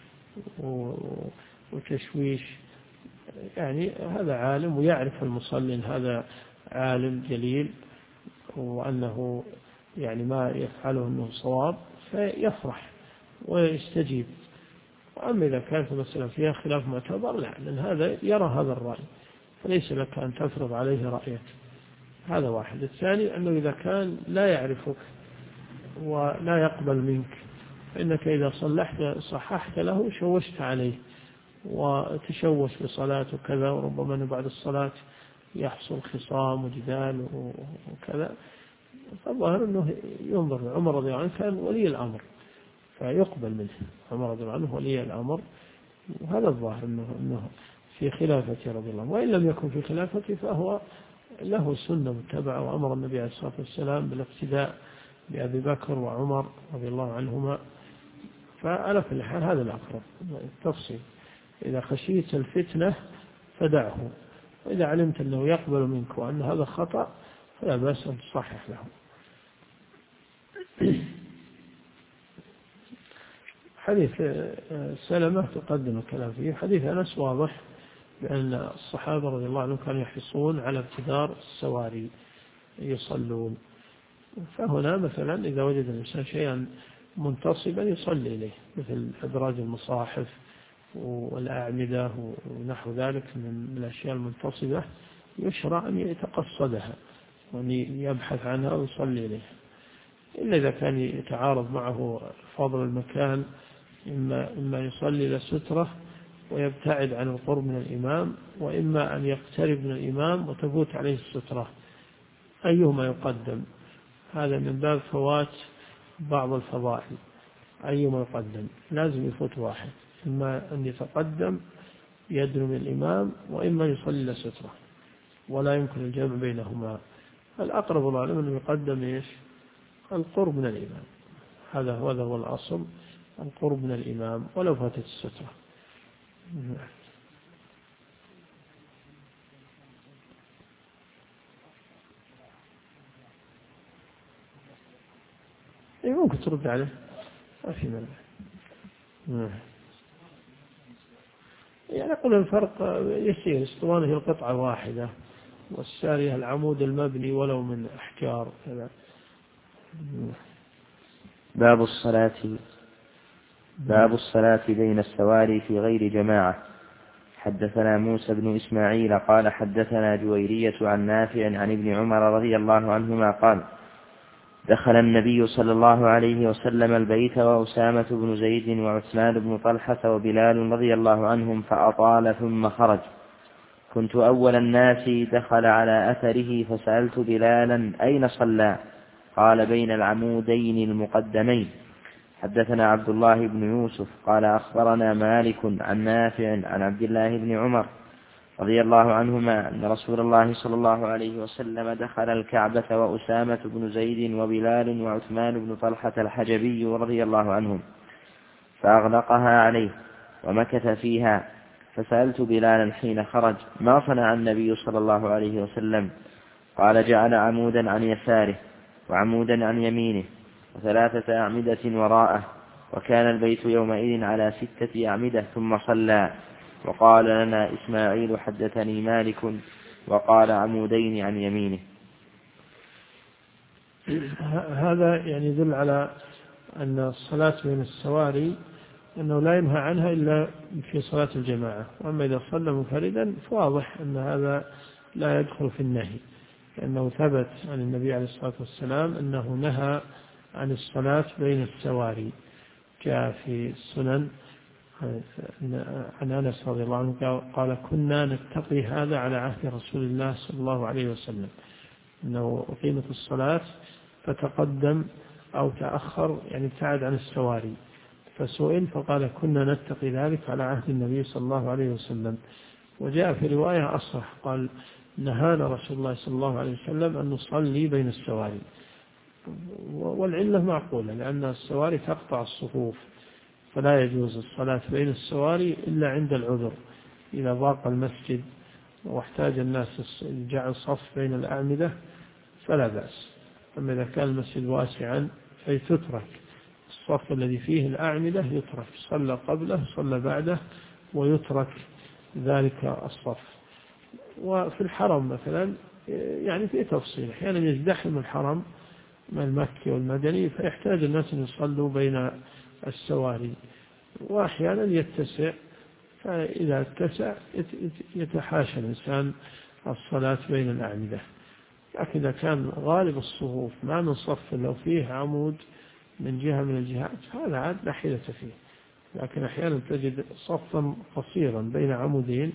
وتشويش. يعني هذا عالم ويعرف المصلي أن هذا عالم جليل وأنه يعني ما يفعله أنه صواب فيفرح ويستجيب. وأما إذا كانت المسألة فيها خلاف معتبر لا، لأن هذا يرى هذا الرأي فليس لك أن تفرض عليه رأيك. هذا واحد. الثاني أنه إذا كان لا يعرفك ولا يقبل منك فإنك إذا صححت له شوشت عليه وتشوش بصلاة وكذا، وربما بعد الصلاة يحصل خصام وجدال وكذا. فالظاهر أنه ينظر. عمر رضي الله عنه كان ولي الأمر فيقبل منه، عمر رضي الله عنه ولي الأمر، وهذا الظاهر أنه في خلافته رضي الله عنه. وإن لم يكن في خلافته فهو له سنة متبعة، وأمر النبي عليه الصلاة والسلام بالاقتداء بأبي بكر وعمر رضي الله عنهما. فعلى كل حال هذا الأقرب التفصيل. إذا خشيت الفتنة فدعه، وإذا علمت أنه يقبل منك وأن هذا خطأ فلا بأس أن تصحح له. حديث سلمة تقدم الكلام فيه. حديث أنس واضح بأن الصحابة رضي الله عنهم كانوا يحرصون على ابتدار السواري يصلون. فهنا مثلا إذا وجد الإنسان شيئا منتصبا يصلي إليه مثل أدراج المصاحف والأعمدة ونحو ذلك من الأشياء المنتصبة يشرع أن يتقصدها وأن يبحث عنها ويصلي إليها، إلا إذا كان يتعارض معه فضل المكان، إما يصلي لسترة ويبتعد عن القرب من الإمام، وإما أن يقترب من الإمام وتفوت عليه السترة، أيهما يقدم؟ هذا من باب فوات بعض الفضائل. أيهما يقدم؟ لازم يفوت واحد، إما أن يتقدم يدنو من الإمام، وإما يصلي لسترة، ولا يمكن الجمع بينهما. الأقرب العلم أنه يقدم إيش؟ القرب من الإمام. هذا هو الأصل، القرب من الإمام ولو فاتت السترة. ممكن ترد عليه ما في مانع. يعني أقول الفرق يسير، اسطوانة القطعة واحدة والسارية العمود المبني ولو من أحجار كذا. باب الصلاة بين السواري في غير جماعة. حدثنا موسى بن إسماعيل قال حدثنا جويرية عن نافع عن ابن عمر رضي الله عنهما قال دخل النبي صلى الله عليه وسلم البيت وأسامة بن زيد وعثمان بن طلحة وبلال رضي الله عنهم فأطال ثم خرج. كنت أول الناس دخل على أثره فسألت بلالا أين صلى؟ قال بين العمودين المقدمين. حدثنا عبد الله بن يوسف قال أخبرنا مالك عن نافع عن عبد الله بن عمر رضي الله عنهما أن رسول الله صلى الله عليه وسلم دخل الكعبة وأسامة بن زيد وبلال وعثمان بن طلحة الحجبي رضي الله عنهم فأغلقها عليه ومكث فيها، فسألت بلالا حين خرج: ما صنع النبي صلى الله عليه وسلم؟ قال: جعل عمودا عن يساره وعمودا عن يمينه وثلاثة أعمدة وراءه، وكان البيت يومئذ على 6 أعمدة، ثم صلى. وقال لنا إسماعيل: حدثني مالك وقال عمودين عن يمينه. هذا يعني يدل على أن الصلاة بين السواري أنه لا ينهى عنها إلا في صلاة الجماعة، وأما إذا صلى منفردا فواضح أن هذا لا يدخل في النهي، لأنه ثبت عن النبي عليه الصلاة والسلام أنه نهى عن الصلاة بين السواري. جاء في السنن عن أنس رضي الله عنه قال: كنا نتقي هذا على عهد رسول الله صلى الله عليه وسلم، أنه أقيمت الصلاة فتقدم أو تأخر، يعني ابتعد عن السواري، فسئل فقال: كنا نتقي ذلك على عهد النبي صلى الله عليه وسلم. وجاء في رواية أصح قال: نهانا رسول الله صلى الله عليه وسلم أن نصلي بين السواري. والعلة معقولة، لأن السواري تقطع الصفوف، فلا يجوز الصلاة بين السواري إلا عند العذر، إذا ضاق المسجد واحتاج الناس جعل صف بين الأعمدة فلا بأس. أما إذا كان المسجد واسعا فيتترك الصف الذي فيه الأعمدة، يترك، صلى قبله صلى بعده ويترك ذلك الصف. وفي الحرم مثلا يعني في تفصيل، أحيانا يزدحم الحرم من المكي والمدني فيحتاج الناس أن يصلوا بين السواري، وأحيانا يتسع، فإذا اتسع يتحاشى الإنسان الصلاة بين الأعمدة. لكن إذا كان غالب الصفوف ما من صف لو فيه عمود من جهة من الجهات هذا عاد لا حيلة فيه، لكن أحيانا تجد صفا قصيرا بين عمودين،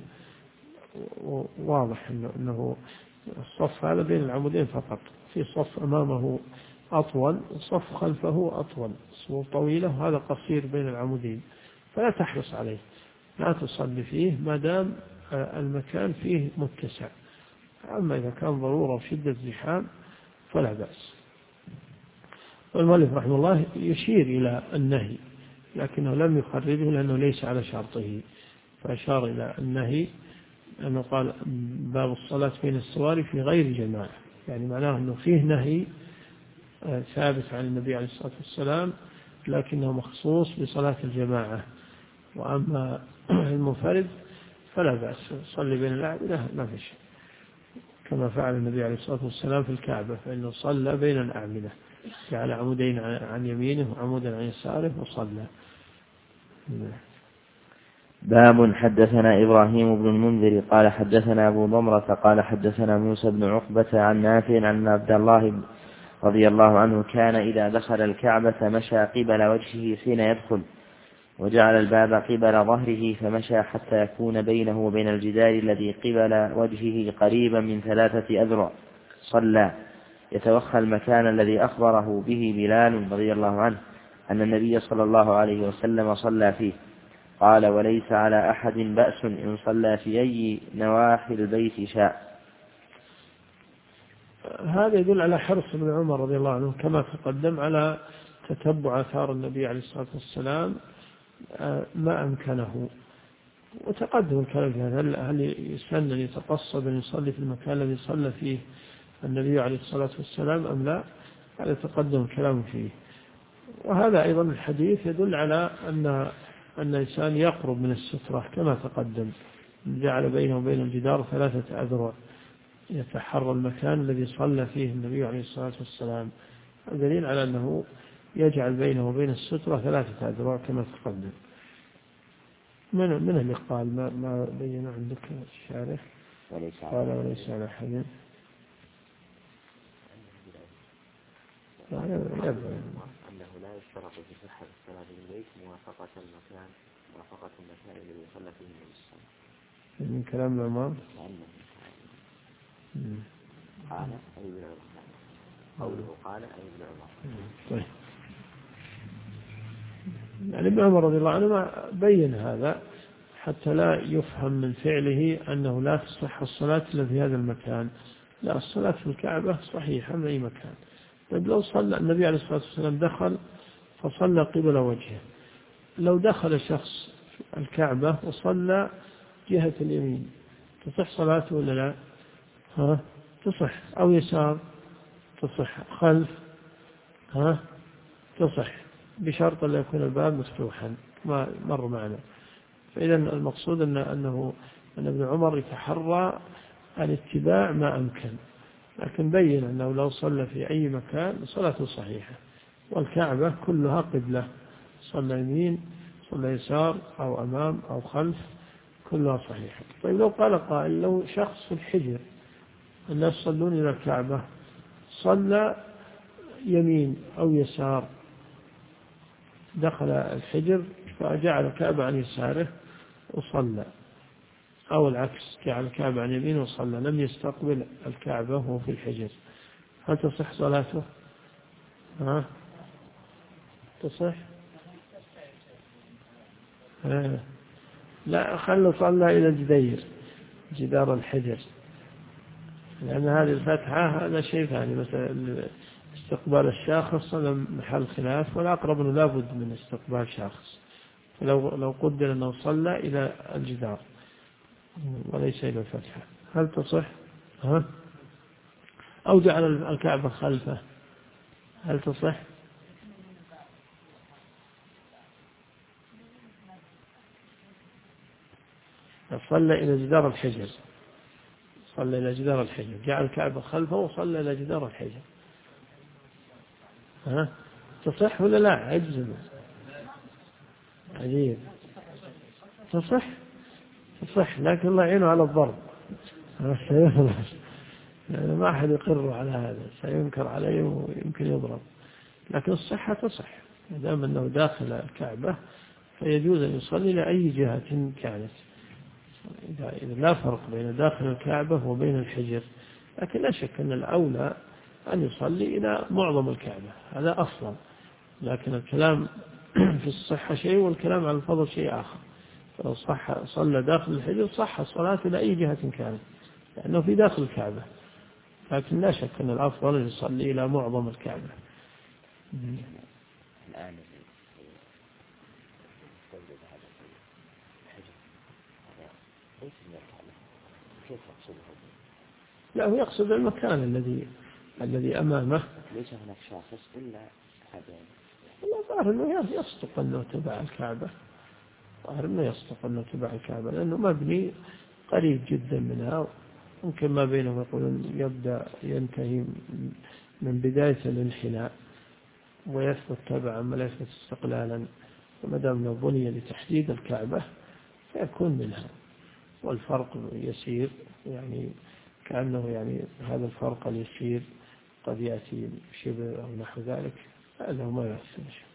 واضح أنه الصف هذا بين العمودين فقط، في صف أمامه أطول وصف خلفه أطول، صفوف طويلة وهذا قصير بين العمودين، فلا تحرص عليه، لا تصلي فيه ما دام المكان فيه متسع. أما إذا كان ضرورة وشدة زحام فلا بأس. والمؤلف رحمه الله يشير إلى النهي لكنه لم يخرجه لأنه ليس على شرطه، فأشار إلى النهي أنه قال: باب الصلاة بين السواري في غير جماعة، يعني معناه أنه فيه نهي ثابت عن النبي عليه الصلاة والسلام لكنه مخصوص بصلاة الجماعة، وأما المنفرد فلا بأس، صلي بين الأعمدة ما في شيء، كما فعل النبي عليه الصلاة والسلام في الكعبة، فإنه صلى بين الأعمدة، جعل عمودين عن يمينه وعمودا عن يساره وصلى. باب. حدثنا إبراهيم بن المنذر قال حدثنا أبو ضمرة قال حدثنا موسى بن عقبة عن نافع عن عبد الله رضي الله عنه كان إذا دخل الكعبة مشى قبل وجهه حين يدخل، وجعل الباب قبل ظهره، فمشى حتى يكون بينه وبين الجدار الذي قبل وجهه قريبا من 3 أذرع. صلى، يتوخى المكان الذي أخبره به بلال رضي الله عنه أن النبي صلى الله عليه وسلم صلى فيه. قال: وليس على أحد بأس إن صلى في أي نواحي البيت شاء. هذا يدل على حرص ابن عمر رضي الله عنه كما تقدم على تتبع آثار النبي عليه الصلاة والسلام ما أمكنه. وتقدم الكلام في هذا، هل يسن أن يتقصد أن يصلي في المكان الذي صلى فيه النبي عليه الصلاة والسلام أم لا؟ هذا تقدم الكلام فيه. وهذا أيضا الحديث يدل على أن الإنسان يقرب من السترة كما تقدم، جعل بينه وبين الجدار 3 أذرع، يتحرى المكان الذي صلى فيه النبي عليه الصلاة والسلام، دليل على أنه يجعل بينه وبين السترة 3 أذرع كما تقدم. من اللي قال ما بين عندك الشارح؟ قال: وليس على أحد. أنه لا يشترط في صحة الصلاة في البيت موافقة المكان الذي صلى فيه النبي صلى الله عليه وسلم. من كلام الإمام قال أي ابن عمر، قوله قال أي ابن عمر. طيب، يعني ابن عمر رضي الله عنه بين هذا حتى لا يفهم من فعله أنه لا تصح الصلاة إلا في هذا المكان. لا، الصلاة في الكعبة صحيحة من أي مكان. طيب، لو صلى النبي عليه الصلاة والسلام دخل فصلى قبل وجهه، لو دخل شخص الكعبة وصلى جهة اليمين تصح صلاته ولا لا؟ ها؟ تصح. أو يسار تصح. خلف ها؟ تصح، بشرط أن يكون الباب مفتوحا ما مر معنا. فإذا المقصود أن ابن عمر يتحرى الاتباع ما أمكن، لكن بين أنه لو صلى في أي مكان صلاته صحيحة، والكعبة كلها قبلة، صلى يمين صلى يسار أو أمام أو خلف كلها صحيحة. طيب لو قال قائل لو شخص في الحجر الناس يصلون إلى الكعبة صلى يمين أو يسار، دخل الحجر فجعل الكعبة عن يساره وصلى، أو العكس جعل الكعبة عن يمينه وصلى، لم يستقبل الكعبة وهو في الحجر، هل تصح صلاته؟ ها؟ تصح؟ لا، خلوا صلى إلى الجدير، جدار الحجر، لأن هذه الفتحة هذا شيء ثاني. مثلا استقبال الشاخص هذا محل خلاف، والأقرب أنه لابد من استقبال شاخص، لو قدر أنه صلى إلى الجدار وليس إلى الفتحة هل تصح؟ ها؟ أو جعل الكعبة خلفه هل تصح؟ صلى إلى جدار الحجر، صلى إلى جدار الحجر، جعل الكعبة خلفه وصلى إلى جدار الحجر، ها؟ تصح ولا لا؟ عجز عجيب. تصح لكن الله يعينه على الضرب يعني ما أحد يقر على هذا، سينكر عليه ويمكن يضرب، لكن الصحة تصح ما دام أنه داخل الكعبة فيجوز أن يصلي لأي جهة كانت، إذا لا فرق بين داخل الكعبة وبين الحجر، لكن لا شك أن الأولى أن يصلي إلى معظم الكعبة، هذا أفضل، لكن الكلام في الصحة شيء والكلام على الفضل شيء آخر. فلو صلى داخل الحجر صح الصلاة إلى أي جهة كانت لأنه في داخل الكعبة، لكن لا شك أن الأفضل أن يصلي إلى معظم الكعبة. الآن كيف يقصده؟ لا، هو يقصد المكان الذي أمامه. ليس هناك شاخص إلا هذا. والله ظاهر أنه يصدق أنه تبع الكعبة، لأنه مبني قريب جدا منها، ممكن ما بينهم يقولون يبدأ ينتهي من بداية الانحناء ويثبت تبعا ما يثبت استقلالا، وما دام لو بني لتحديد الكعبة فيكون منها، والفرق يسير، يعني كأنه يعني هذا الفرق اليسير قد يأتي شبه أو نحو ذلك، هذا ما يحسن شيء.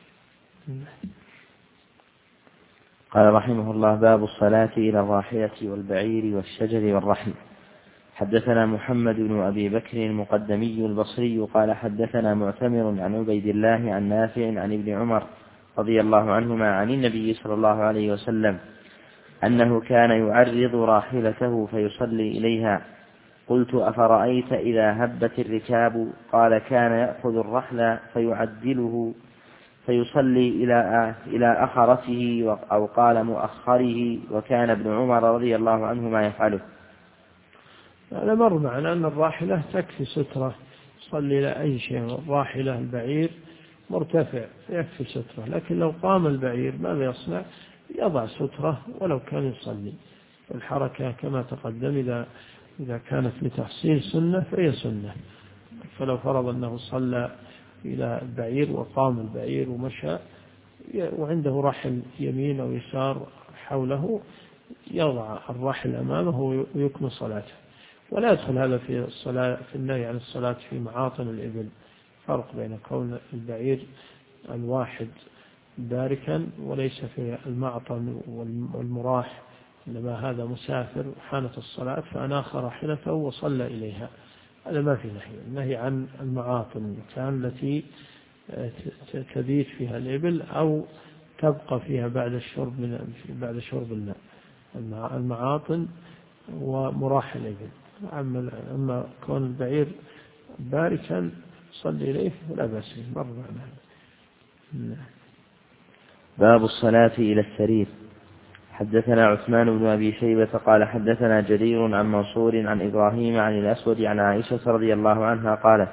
قال رحمه الله: باب الصلاة إلى الراحلة والبعير والشجر والرحل. حدثنا محمد بن أبي بكر المقدمي البصري قال حدثنا معتمر عن عبيد الله عن نافع عن ابن عمر رضي الله عنهما عن النبي صلى الله عليه وسلم أنه كان يعرض راحلته فيصلي إليها. قلت: أفرأيت إذا هبت الركاب؟ قال: كان يأخذ الرحل فيعدله فيصلي إلى أخرته أو قال مؤخره، وكان ابن عمر رضي الله عنهما يفعله. هذا مر معنا أن الراحلة تكفي سترة، صلي إلى أي شيء، الراحلة البعير مرتفع يكفي سترة، لكن لو قام البعير ماذا يصنع؟ يضع سترة ولو كان يصلي. الحركة كما تقدم إذا كانت لتحصيل سنة فهي سنة، فلو فرض أنه صلى إلى البعير وقام البعير ومشى وعنده رحل يمين أو يسار حوله، يضع الرحل أمامه ويكمل صلاته. ولا يدخل هذا في الصلاة في النهي عن الصلاة في معاطن الإبل، فرق بين كون البعير الواحد باركا وليس في المعطن والمراح، إنما هذا مسافر وحانت الصلاة فأناخ راحلته وصلى إليها، هذا ما في نهي. النهي عن المعاطن، المكان التي تبيت فيها الإبل أو تبقى فيها بعد شرب الماء، المعاطن ومراح الإبل. أما كون البعير باركا صلي إليه فلا بأس به، مر معنا. باب الصلاة إلى السرير. حدثنا عثمان بن أبي شيبة قال حدثنا جرير عن منصور عن إبراهيم عن الأسود عن عائشة رضي الله عنها قالت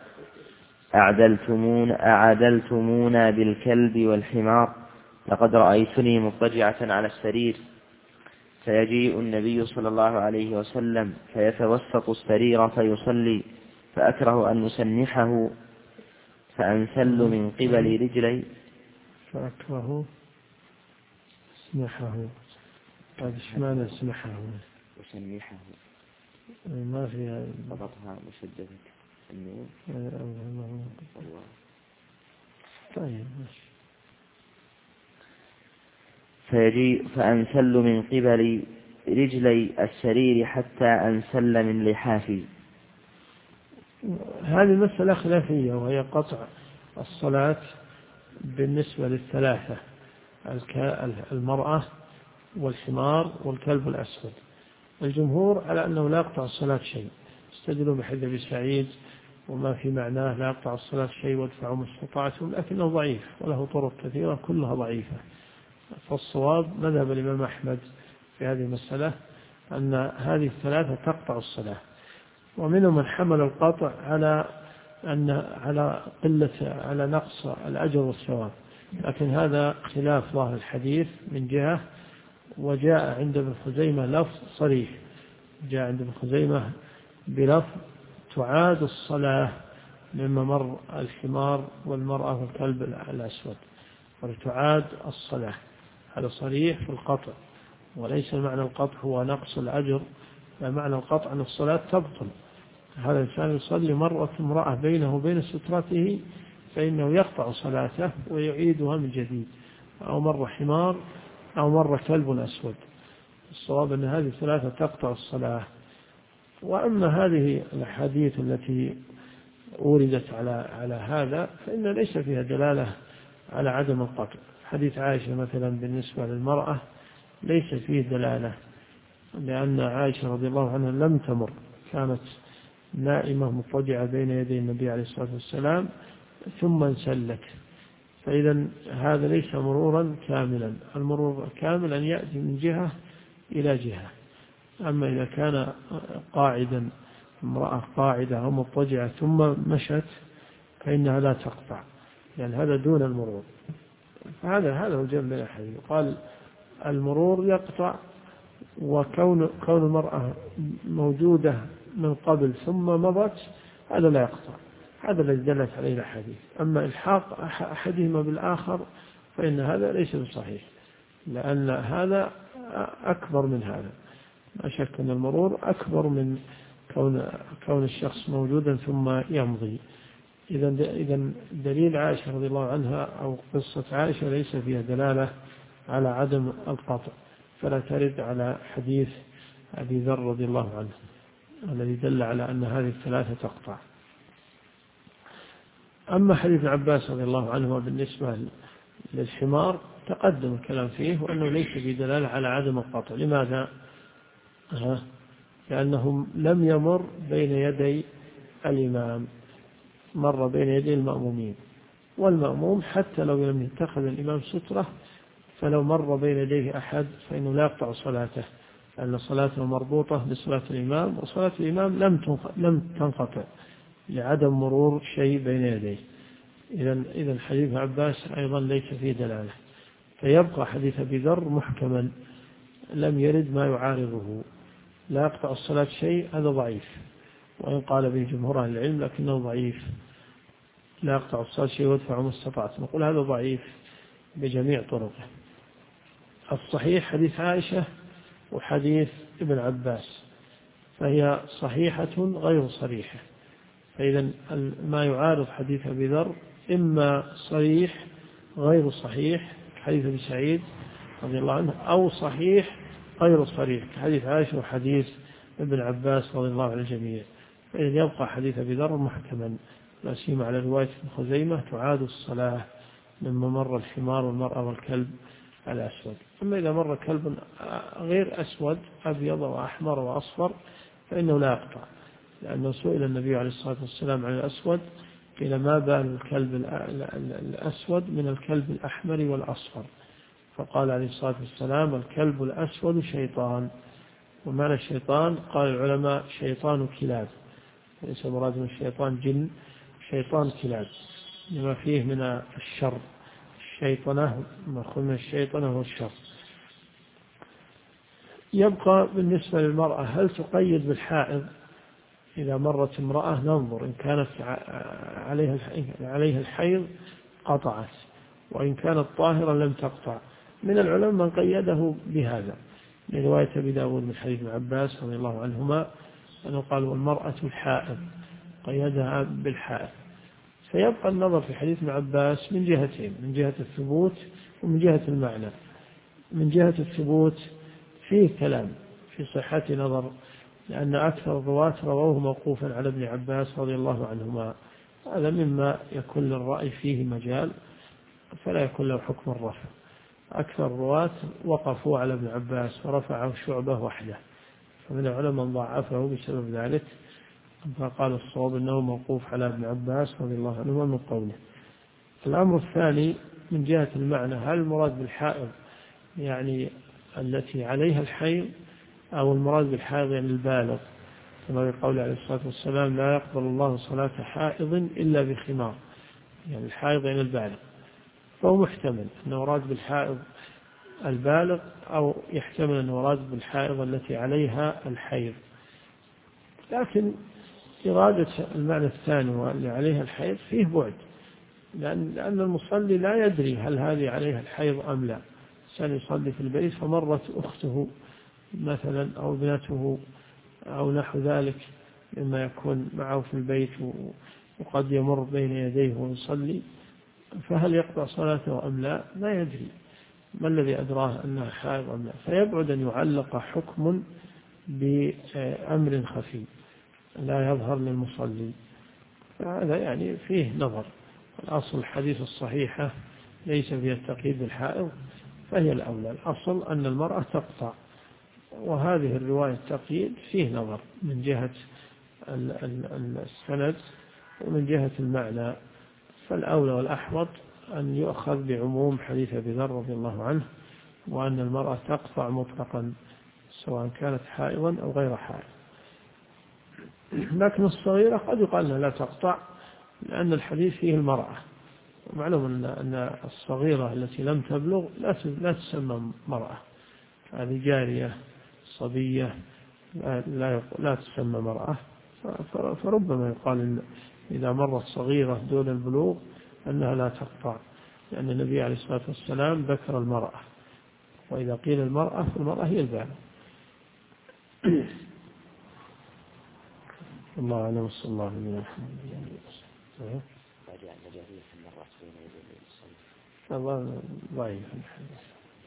أعدلتمونا بالكلب والحمار لقد رأيتني مضطجعة على السرير فيجيء النبي صلى الله عليه وسلم فيتوسط السرير فيصلي فأكره أن نسنحه فأنسل من قبل رجلي. فأكره سنحه. هذا شمال سنحه وسنحه ما فيها ضبطها مشددة النون. طيب فيجيء فأنسل من قبل رجلي السرير حتى أنسل من لحافي. هذه مسألة خلافية وهي قطع الصلاة بالنسبة للثلاثة: المرأة والحمار والكلب الأسود. الجمهور على أنه لا يقطع الصلاة شيء، استدلوا بحديث أبي سعيد وما في معناه لا يقطع الصلاة شيء وادفعوا ما استطعتم، لكنه ضعيف وله طرق كثيرة كلها ضعيفة. فالصواب مذهب الإمام أحمد في هذه المسألة أن هذه الثلاثة تقطع الصلاة، ومنهم من حمل القطع على نقص الأجر والثواب، لكن هذا خلاف ظاهر الحديث من جهة. وجاء عند ابن خزيمة لفظ صريح، جاء عند ابن خزيمة بلفظ تعاد الصلاة من ممر الحمار والمرأة والكلب الأسود، وتعاد الصلاة. هذا صريح في القطع، وليس معنى القطع هو نقص الأجر، معنى القطع أن الصلاة تبطل. هذا الإنسان يصلي مرة امرأة بينه وبين سترته فإنه يقطع صلاته ويعيدها من جديد، أو مرة حمار أو مرة كلب أسود. الصواب أن هذه الثلاثة تقطع الصلاة. وأما هذه الأحاديث التي أوردت على هذا فإن ليس فيها دلالة على عدم القطع. حديث عائشة مثلا بالنسبة للمرأة ليس فيه دلالة، لأن عائشة رضي الله عنها لم تمر، كانت نائمة مضطجعة بين يدي النبي عليه الصلاة والسلام ثم انسلت، فإذا هذا ليس مرورا كاملا. المرور الكامل أن يأتي من جهة إلى جهة. أما إذا كان قاعدا، امرأة قاعدة أو مضطجعة ثم مشت فإنها لا تقطع، يعني هذا دون المرور. هذا هو الجمع بين الحديث. قال المرور يقطع، وكون المرأة موجودة من قبل ثم مضت هذا لا يقطع. هذا الذي دلت عليه الحديث. أما إلحاق أحدهما بالآخر فإن هذا ليس بصحيح، لأن هذا أكبر من هذا. لا شك أن المرور أكبر من كون الشخص موجودا ثم يمضي. إذا دليل عائشة رضي الله عنها أو قصة عائشة ليس فيها دلالة على عدم القطع، فلا ترد على حديث أبي ذر رضي الله عنه الذي دل على أن هذه الثلاثة تقطع. أما حديث عباس رضي الله عنه بالنسبة للحمار تقدم الكلام فيه، وأنه ليس في دلالة على عدم القطع. لماذا؟ لأنه لم يمر بين يدي الإمام، مر بين يدي المأمومين، والمأموم حتى لو لم يتخذ الإمام سترة فلو مر بين يديه أحد فإنه لا يقطع صلاته، لأن صلاته مربوطة بصلاة الإمام، وصلاة الإمام لم تنقطع لعدم مرور شيء بين يديه. إذن حديث عباس أيضا ليس فيه دلالة، فيبقى حديث أبي ذر محكما لم يرد ما يعارضه. لا يقطع الصلاة شيء، هذا ضعيف، وإن قال به جمهور أهل العلم لكنه ضعيف. لا يقطع الصلاة شيء وادفعوا ما استطعتم، نقول هذا ضعيف بجميع طرقه. الصحيح حديث عائشة وحديث ابن عباس، فهي صحيحة غير صريحة. فإذا ما يعارض حديث أبي ذر إما صريح غير صحيح كحديث أبي سعيد رضي الله عنه، أو صحيح غير صريح كحديث عائشة وحديث ابن عباس رضي الله عن الجميع. فإذا يبقى حديث أبي ذر محكما، لا سيما على رواية ابن خزيمة تعاد الصلاة من ممر الحمار والمرأة والكلب الأسود. أما إذا مر كلب غير أسود أبيض وأحمر وأصفر فإنه لا يقطع، لأنه سئل النبي عليه الصلاة والسلام عن الأسود قيل ما بال الكلب الأسود من الكلب الأحمر والأصفر؟ فقال عليه الصلاة والسلام الكلب الأسود شيطان. ومعنى الشيطان قال العلماء شيطان كلاب، ليس مراد من الشيطان جن، شيطان كلاب لما فيه من الشر. الشيطنة مأخوذ من الشيطنة والشر. يبقى بالنسبة للمرأة هل تقيد بالحائض؟ إذا مرت امرأة ننظر إن كانت عليها الحيض قطعت، وإن كانت طاهرة لم تقطع. من العلماء من قيده بهذا لرواية أبي داود من حديث ابن عباس رضي الله عنهما أنه قال والمرأة الحائض، قيدها بالحائض. فيبقى النظر في حديث ابن عباس من جهتين، من جهة الثبوت ومن جهة المعنى. من جهة الثبوت فيه كلام في صحة نظر، لأن أكثر الرواة رووه موقوفا على ابن عباس رضي الله عنهما، هذا مما يكون للرأي فيه مجال فلا يكون له حكم الرفع. أكثر الرواة وقفوا على ابن عباس ورفعه شعبة وحده، فمن العلماء من ضعفه بسبب ذلك، فقال الصواب أنه موقوف على ابن عباس رضي الله عنه من قوله. الأمر الثاني من جهة المعنى، هل المراد بالحائض يعني التي عليها الحيض أو المراد بالحائض يعني البالغ، كما يقول عليه الصلاة والسلام لا يقبل الله صلاة حائض إلا بخمار، يعني الحائض يعني البالغ. فهو محتمل أنه مراد بالحائض البالغ، أو يحتمل أنه مراد بالحائض التي عليها الحيض. لكن إرادة المعنى الثاني واللي عليها الحيض فيه بعد، لأن المصلي لا يدري هل هذه عليها الحيض أم لا. يصلي في البيت فمرت أخته مثلا أو ابنته أو نحو ذلك مما يكون معه في البيت وقد يمر بين يديه ويصلي، فهل يقطع صلاته أم لا؟ لا يدري، ما الذي أدراه أنها حائض أم لا؟ فيبعد أن يعلق حكم بأمر خفي لا يظهر للمصلي. فهذا يعني فيه نظر. الأصل الحديث الصحيحة ليس فيها التقييد بالحائض، فهي الأولى. الأصل أن المرأة تقطع، وهذه الرواية التقييد فيه نظر من جهة السند ومن جهة المعنى. فالأولى والأحوط أن يؤخذ بعموم حديث أبي ذر رضي الله عنه، وأن المرأة تقطع مطلقا سواء كانت حائضا أو غير حائض. لكن الصغيرة قد يقال أنها لا تقطع، لأن الحديث فيه المرأة، ومعلوم أن الصغيرة التي لم تبلغ لا تسمى مرأة، هذه جارية صبية لا تسمى مرأة. فربما يقال إن إذا مرت صغيرة دون البلوغ أنها لا تقطع، لأن النبي عليه الصلاة والسلام ذكر المرأة، وإذا قيل المرأة فالمرأة هي البالغ. الله أعلم وصلى الله عليه وسلم. الله ضعيف الحديث.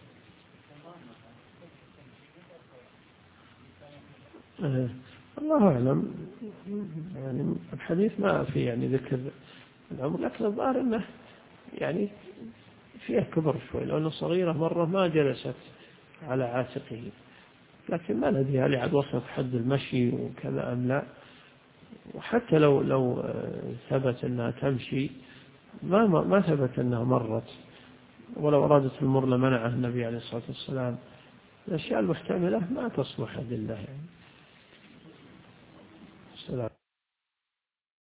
الله أعلم، يعني الحديث ما في يعني ذكر العمر، لكن الظاهر أنه يعني فيه كبر شوي، لأنه صغيرة مرة ما جلست على عاتقه، لكن ما ندري هل عاد وصلت حد المشي وكذا أم لا. وحتى لو ثبت أنها تمشي ما ثبت أنها مرت، ولو أرادت المر لمنعه النبي عليه الصلاة والسلام. الأشياء المحتملة ما تصلح لله يعني. السلام.